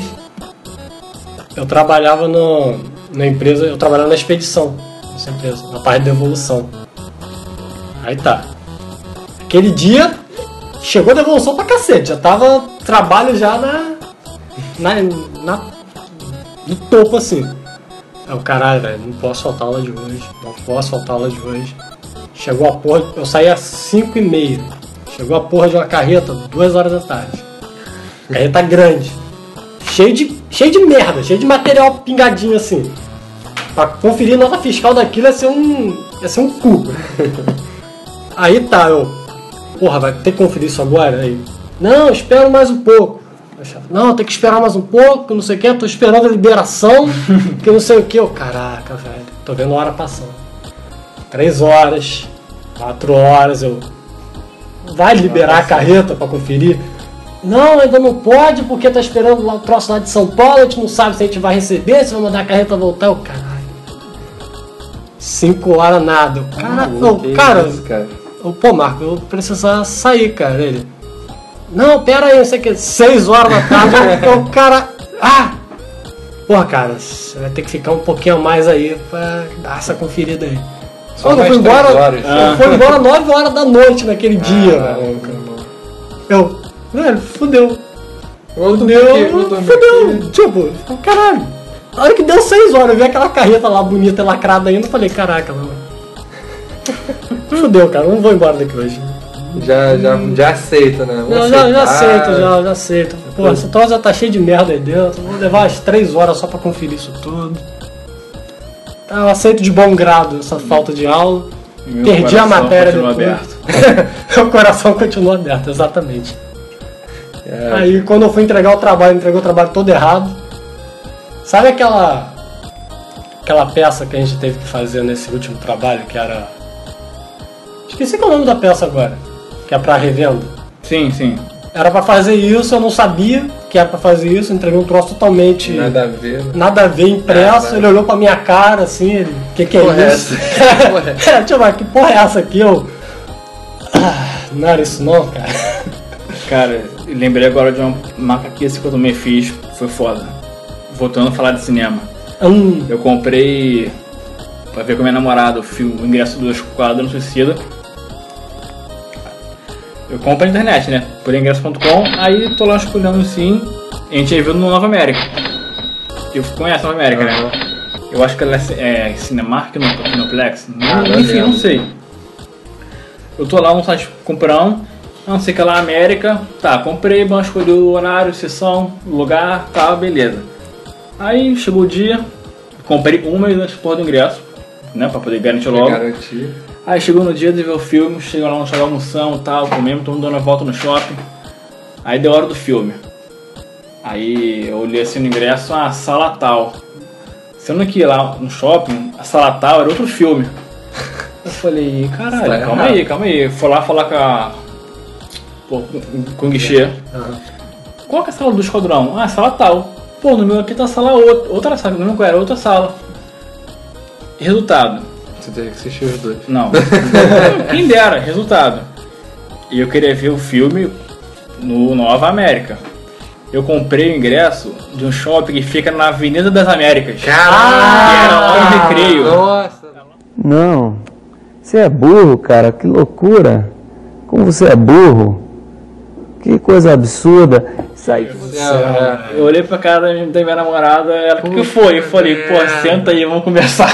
Eu trabalhava no, na empresa, eu trabalhava na expedição nessa empresa, na parte de devolução. Aí tá. Aquele dia, chegou a devolução pra cacete, já tava trabalho já na. na. na no topo, assim. Aí o caralho, velho, não posso faltar aula de hoje, não posso faltar aula de hoje. Chegou a porra, eu saí às cinco e meia. Chegou a porra de uma carreta, duas horas da tarde. Carreta grande. Cheio de, cheio de merda, cheio de material pingadinho assim. Pra conferir nota fiscal daquilo ia ser um. ia ser um cu. Aí tá, eu. Porra, vai ter que conferir isso agora? Aí. Não, espero mais um pouco. Não, tem que esperar mais um pouco, não sei o que, tô esperando a liberação, que não sei o que. Eu, caraca, velho, tô vendo a hora passando. Três horas, quatro horas, eu. Vai liberar a carreta pra conferir? Não, ainda não pode, porque tá esperando lá o troço lá de São Paulo, a gente não sabe se a gente vai receber, se vai mandar a carreta voltar. Eu, caralho. Cinco horas nada. Eu, cara, eu, cara, cara. eu, pô, Marco, eu precisava sair, cara. Ele. Não, pera aí, não sei o que. Seis horas da tarde, eu, o cara. Ah! Porra, cara, você vai ter que ficar um pouquinho a mais aí pra dar essa conferida aí. Só eu mais fui embora, horas, eu ah. fui embora nove horas da noite naquele dia, velho. Eu, velho, fudeu. Vou Fudeu, dormir aqui, vou dormir fudeu. aqui. Tipo, caralho. Na hora que deu seis horas, eu vi aquela carreta lá bonita, lacrada ainda, eu falei, caraca, mano. Fudeu, cara, não vou embora daqui hoje. Já, já, já aceita, né? Vou Já, já, já aceitar. aceito, já, já aceito. Pô, essa troça já tá cheia de merda aí dentro. Vou levar umas três horas só pra conferir isso tudo. Tá, eu aceito de bom grado essa falta de aula. Meu Perdi a coração matéria continua depois. aberto. O coração continua aberto, exatamente. É. Aí quando eu fui entregar o trabalho, entreguei o trabalho todo errado. Sabe aquela aquela peça que a gente teve que fazer nesse último trabalho, que era... Esqueci qual é o nome da peça agora, que é pra revenda. Sim, sim. Era pra fazer isso, eu não sabia que era pra fazer isso, entreguei um troço totalmente... Nada a ver. Né? Nada a ver, impresso, É, ele olhou pra minha cara assim, ele... Que que é Porra, isso? essa? Porra. É, deixa eu ver, que porra é essa aqui? Eu... Ah, não era isso não, cara. Cara, lembrei agora de uma macaquice que eu também fiz, foi foda. Voltando a falar de cinema. Hum, Eu comprei, pra ver com a minha namorada, o filme, o ingresso do Esquadrão Suicida. Eu compro na internet, né? Por ingresso ponto com, aí tô lá escolhendo assim. A gente já viu no Nova América. Eu conheço a Nova América, Uhum. né? Eu acho que ela é, é Cinemark no Cineplex. Ah, não Enfim, lembro. não sei. Eu tô lá no site comprando, não sei o que lá, América. Tá, comprei, vamos escolher o horário, sessão, lugar, tá, beleza. Aí chegou o dia, Comprei um mês antes do ingresso, né? Pra poder garantir logo. Garantir. Aí chegou no dia de ver o filme, chegou lá no shopping, almoção e tal, comemos, todo mundo dando a volta no shopping. Aí deu hora do filme. Aí eu olhei assim no ingresso, ah, sala tal. Sendo que lá no shopping, a sala tal era outro filme. Eu falei, caralho, Vai calma errado. aí, calma aí. Fui lá falar com a... Pô, com, com o guichê. Aham. Qual que é a sala do esquadrão? Ah, sala tal. Pô, no meu aqui tá a sala outra, outra sala, não era outra sala. Resultado. Você tem que assistir os dois. Não. Quem dera, resultado. E eu queria ver o filme no Nova América. Eu comprei o ingresso de um shopping que fica na Avenida das Américas. Caralho! Que era hora do recreio. Nossa! Não, você é burro, cara, que loucura. Como você é burro. Que coisa absurda. Isso aí que você... É, Eu olhei pra cara da minha namorada, ela, o que foi? Eu falei, pô, senta aí, vamos conversar.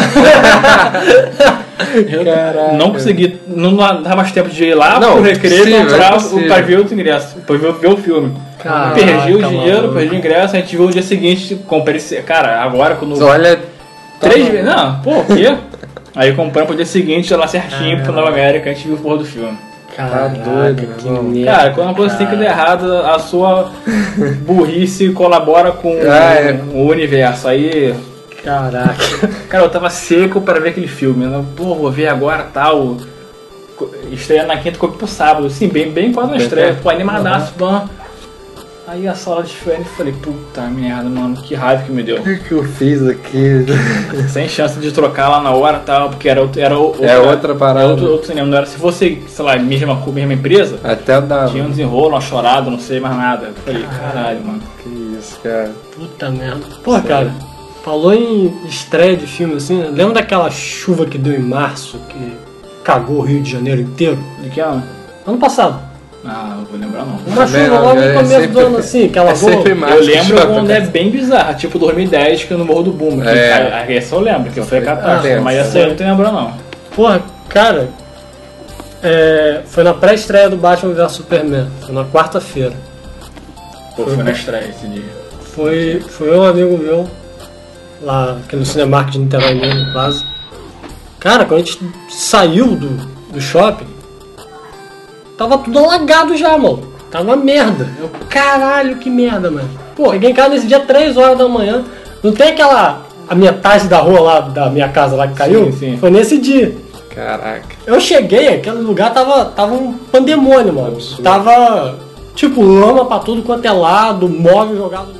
Eu Caraca. não consegui, não dava mais tempo de ir lá Não, pro recreio, possível, comprar é o possível. pra ver outro ingresso, pra ver, ver o filme. Caraca, Perdi o dinheiro, maluco. perdi o ingresso, a gente viu o dia seguinte, comprei esse. Cara, agora quando. Mas olha... Três vezes. Não, pô, o quê? Aí compramos pro dia seguinte, lá certinho, pro Nova América, a gente viu o porra do filme. Caraca, doido, que meu irmão. merda. Cara, quando uma coisa tem que dar errado, a sua burrice colabora com Ah, é. o universo. Aí, Caraca. cara, eu tava seco pra ver aquele filme. Né? Pô, vou ver agora tal. Estreia na quinta, corpo pro sábado. Sim, bem, bem quase na Bem estreia. perto. Pô, animadaço, bom. Aí a sala de frente, falei, puta merda, mano, que raiva que me deu. O que que eu fiz aqui? Sem chance de trocar lá na hora e tal, porque era, outro- era outra, É outra parada. era outro, outro cinema. Não era, se fosse, sei lá, mesma, mesma empresa, Até dá. tinha um desenrolo, uma chorada, não sei mais nada. Eu falei, caralho, mano. Que isso, cara. Puta merda. Pô, cara, falou em estreia de filme assim, né? Lembra daquela chuva que deu em março, que cagou o Rio de Janeiro inteiro? De que ano? Ano passado. Ah, não vou lembrar não. Uma Também chuva não, logo é no começo sempre- do ano assim, que ela É sempre mais. Eu que lembro chove, quando cara. é bem bizarra, tipo dois mil e dez, que no Morro do Bumba. que É. a- a- Essa eu lembro, que foi a catástrofe, Ah, mas essa aí eu não tô lembrando não. Porra, cara, é, foi na pré-estreia do Batman versus Superman, foi na quarta-feira. Pô, foi na estreia esse dia. Foi, foi um amigo meu, lá aqui no Cinemark de Niterói mesmo, quase. Cara, quando a gente saiu do, do shopping, tava tudo alagado já, mano. Tava merda. Eu, caralho, que merda, mano. Pô, cheguei em casa nesse dia três horas da manhã. Não tem aquela... a metade da rua lá, da minha casa lá que caiu? Sim, sim. Foi nesse dia. Caraca. Eu cheguei, aquele lugar tava, tava um pandemônio, mano. Absurdo. Tava, tipo, lama pra tudo quanto é lado, móvel jogado.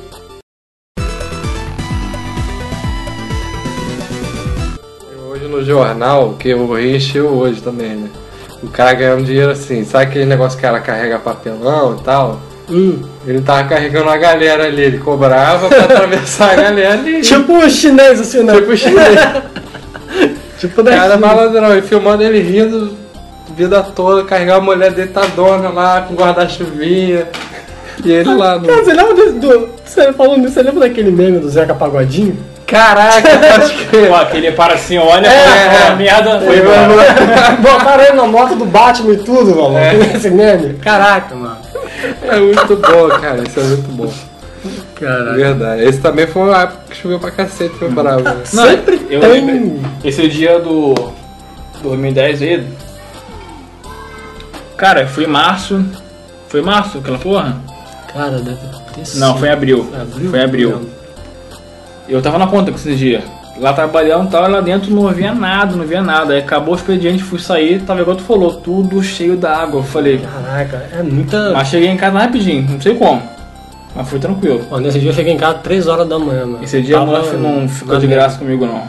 Hoje no jornal, que o Rio encheu hoje também, né? O cara ganhando dinheiro assim, sabe aquele negócio que o cara carrega papelão e tal? Hum. Ele tava carregando a galera ali, ele cobrava pra atravessar a galera e... Tipo o chinês, assim, né? Tipo chinês. Tipo O cara daqui. malandrão, e filmando ele rindo vida toda, carregar a mulher deitadona lá, com guarda-chuvinha. E ele lá no... Cara, você lembra do, do- Você falando nisso, você lembra daquele meme do Zeca Pagodinho? Caraca, acho que... Pô, aquele para assim, olha, É, fala, a merda, foi embora. Botaram ele na moto do Batman e tudo, mano. É. Esse meme. Caraca, mano. É muito bom, cara, isso é muito bom. Caraca. Verdade. Esse também foi uma época que choveu pra cacete, foi bravo. Né? Não, Sempre eu tem... lembrei. Esse é o dia do dois mil e dez aí. Cara, foi em março. Foi em março aquela porra? Cara, deve ter sido. Não, foi em abril. Foi abril? Foi em abril. Eu tava na conta com esse dia. Lá trabalhando e tal, lá dentro não havia nada, não havia nada. Aí acabou o expediente, fui sair, tava igual tu falou, tudo cheio d'água. Eu falei, Caraca, é muita... mas cheguei em casa rapidinho, não sei como. Mas fui tranquilo. Pô, nesse dia eu cheguei em casa três horas da manhã, mano. Esse dia a Tava Murphy não ficou na de merda. graça comigo não.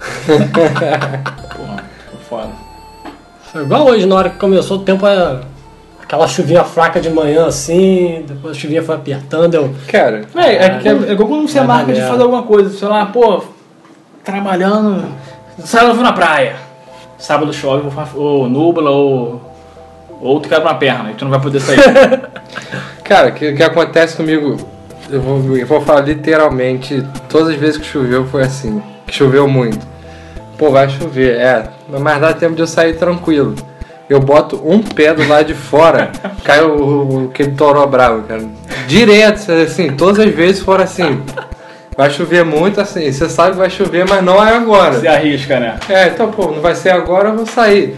Porra, foi foda. Foi igual hoje, na hora que começou o tempo, é aquela chuvinha fraca de manhã assim, depois a chuvinha foi apertando, eu... Cara, É, é, que é, é igual quando você Vai marca dar de merda. fazer alguma coisa, sei lá, pô, trabalhando, sábado eu vou na praia, sábado chove, vou fa- ou nubla, ou, ou tu quebra uma perna, e tu não vai poder sair. cara, o que, que acontece comigo, eu vou, eu vou falar literalmente, todas as vezes que choveu foi assim, que choveu muito. Pô, vai chover, é, mas dá tempo de eu sair tranquilo. Eu boto um pé do lado de fora, cai o, o, aquele toró bravo, cara. Direto, assim, todas as vezes foram assim. vai chover muito assim, você sabe que vai chover, mas não é agora. Você arrisca, né? É, então, pô, não vai ser agora, eu vou sair.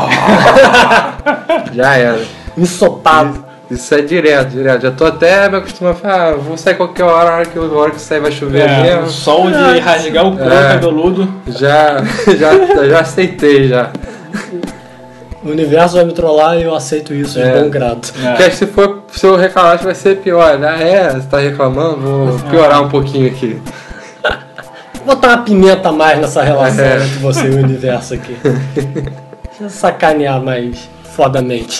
Já era. Ensopado. Isso é direto, direto. Já tô até me acostumando a falar, ah, vou sair qualquer hora, a hora que, a hora que sair vai chover É, mesmo. o sol de rasgar o couro É. cabeludo. Já, já, já aceitei já. O universo vai me trollar e eu aceito isso É. de bom grado. É. Porque se for, se eu reclamar, acho que vai ser pior. Ah, é? Você tá reclamando? Vou piorar um pouquinho aqui. Vou botar uma pimenta a mais nessa relação É. entre você e o universo aqui. Deixa eu sacanear mais fodamente.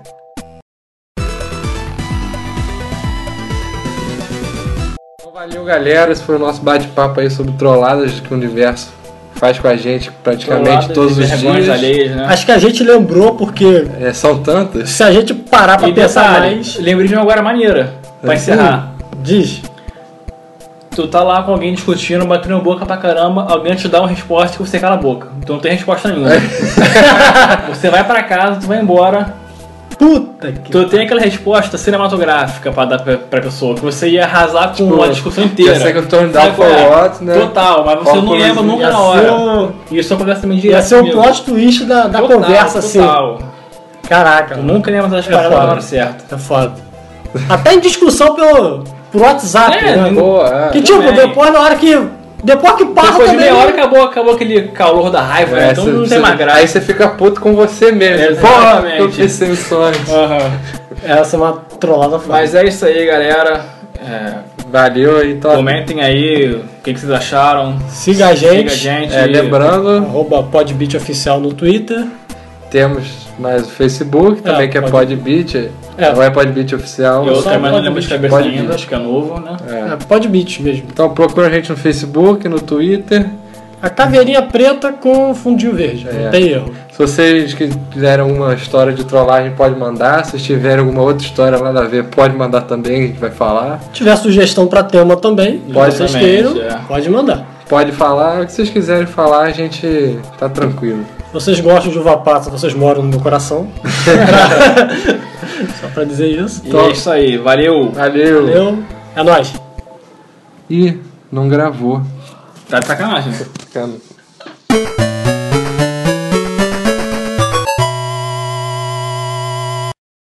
Então, valeu, galera. Esse foi o nosso bate-papo aí sobre trolladas que o universo faz com a gente praticamente Trolladas todos e os vergonhas dias. alheias, né? Acho que a gente lembrou porque É, são tantas. se a gente parar pra E pensar detalhe, mais... lembrei de uma agora maneira, pra É. encerrar. Diz. Tu tá lá com alguém discutindo, batendo boca pra caramba, alguém te dá uma resposta que você cala a boca. Tu não tem resposta nenhuma. Você vai pra casa, tu vai embora, Puta que... tu tem aquela resposta cinematográfica pra dar pra, pra pessoa, que você ia arrasar com Tipo, a discussão inteira. já sei que eu tô indo dar Sabe qual for é? what, né? Total, mas você não Óculos lembra nunca ia na ser hora. o- Isso acontece também direto Ia ser o comigo. plot twist da, da Total, conversa, assim. total. Caraca, Tu nunca lembra das É paradas na foda. hora certa. é foda. Até em discussão pelo, por WhatsApp, É, né? Pô, é. Que tipo, também. depois na hora que... Depois que passa Depois de também... meia hora acabou, acabou aquele calor da raiva, né? É, Então cê- não tem cê- mais graça. Aí você fica puto com você mesmo. Exatamente. Pô, eu pensei isso antes. Aham. Essa é uma trollada foda. Mas é isso aí, galera. É, Valeu, então. comentem aí o que, que vocês acharam. Siga a gente. Siga a gente. É, lembrando, Arroba Podbeat Oficial no Twitter. temos mais o Facebook também, É, que é pode- Podbeat. É. Não é Podbeat Oficial. E outra, Só mas não lembro de pode- cabeça pode ainda, vir. acho que é novo, né? É. É, Podbeat mesmo. Então procura a gente no Facebook, no Twitter. A caveirinha preta com fundinho verde. É. Não tem erro. Se vocês quiserem alguma história de trollagem, pode mandar. Se tiverem alguma outra história nada a ver, pode mandar também, a gente vai falar. Se tiver sugestão pra tema também, se Pode vocês também, queiram, é. pode mandar. Pode falar, o que vocês quiserem falar, a gente tá tranquilo. Vocês gostam de uva passa, vocês moram no meu coração. Só pra dizer isso. E é isso aí, valeu. Valeu! Valeu. É nóis. Ih, não gravou. Tá de sacanagem. Ficando.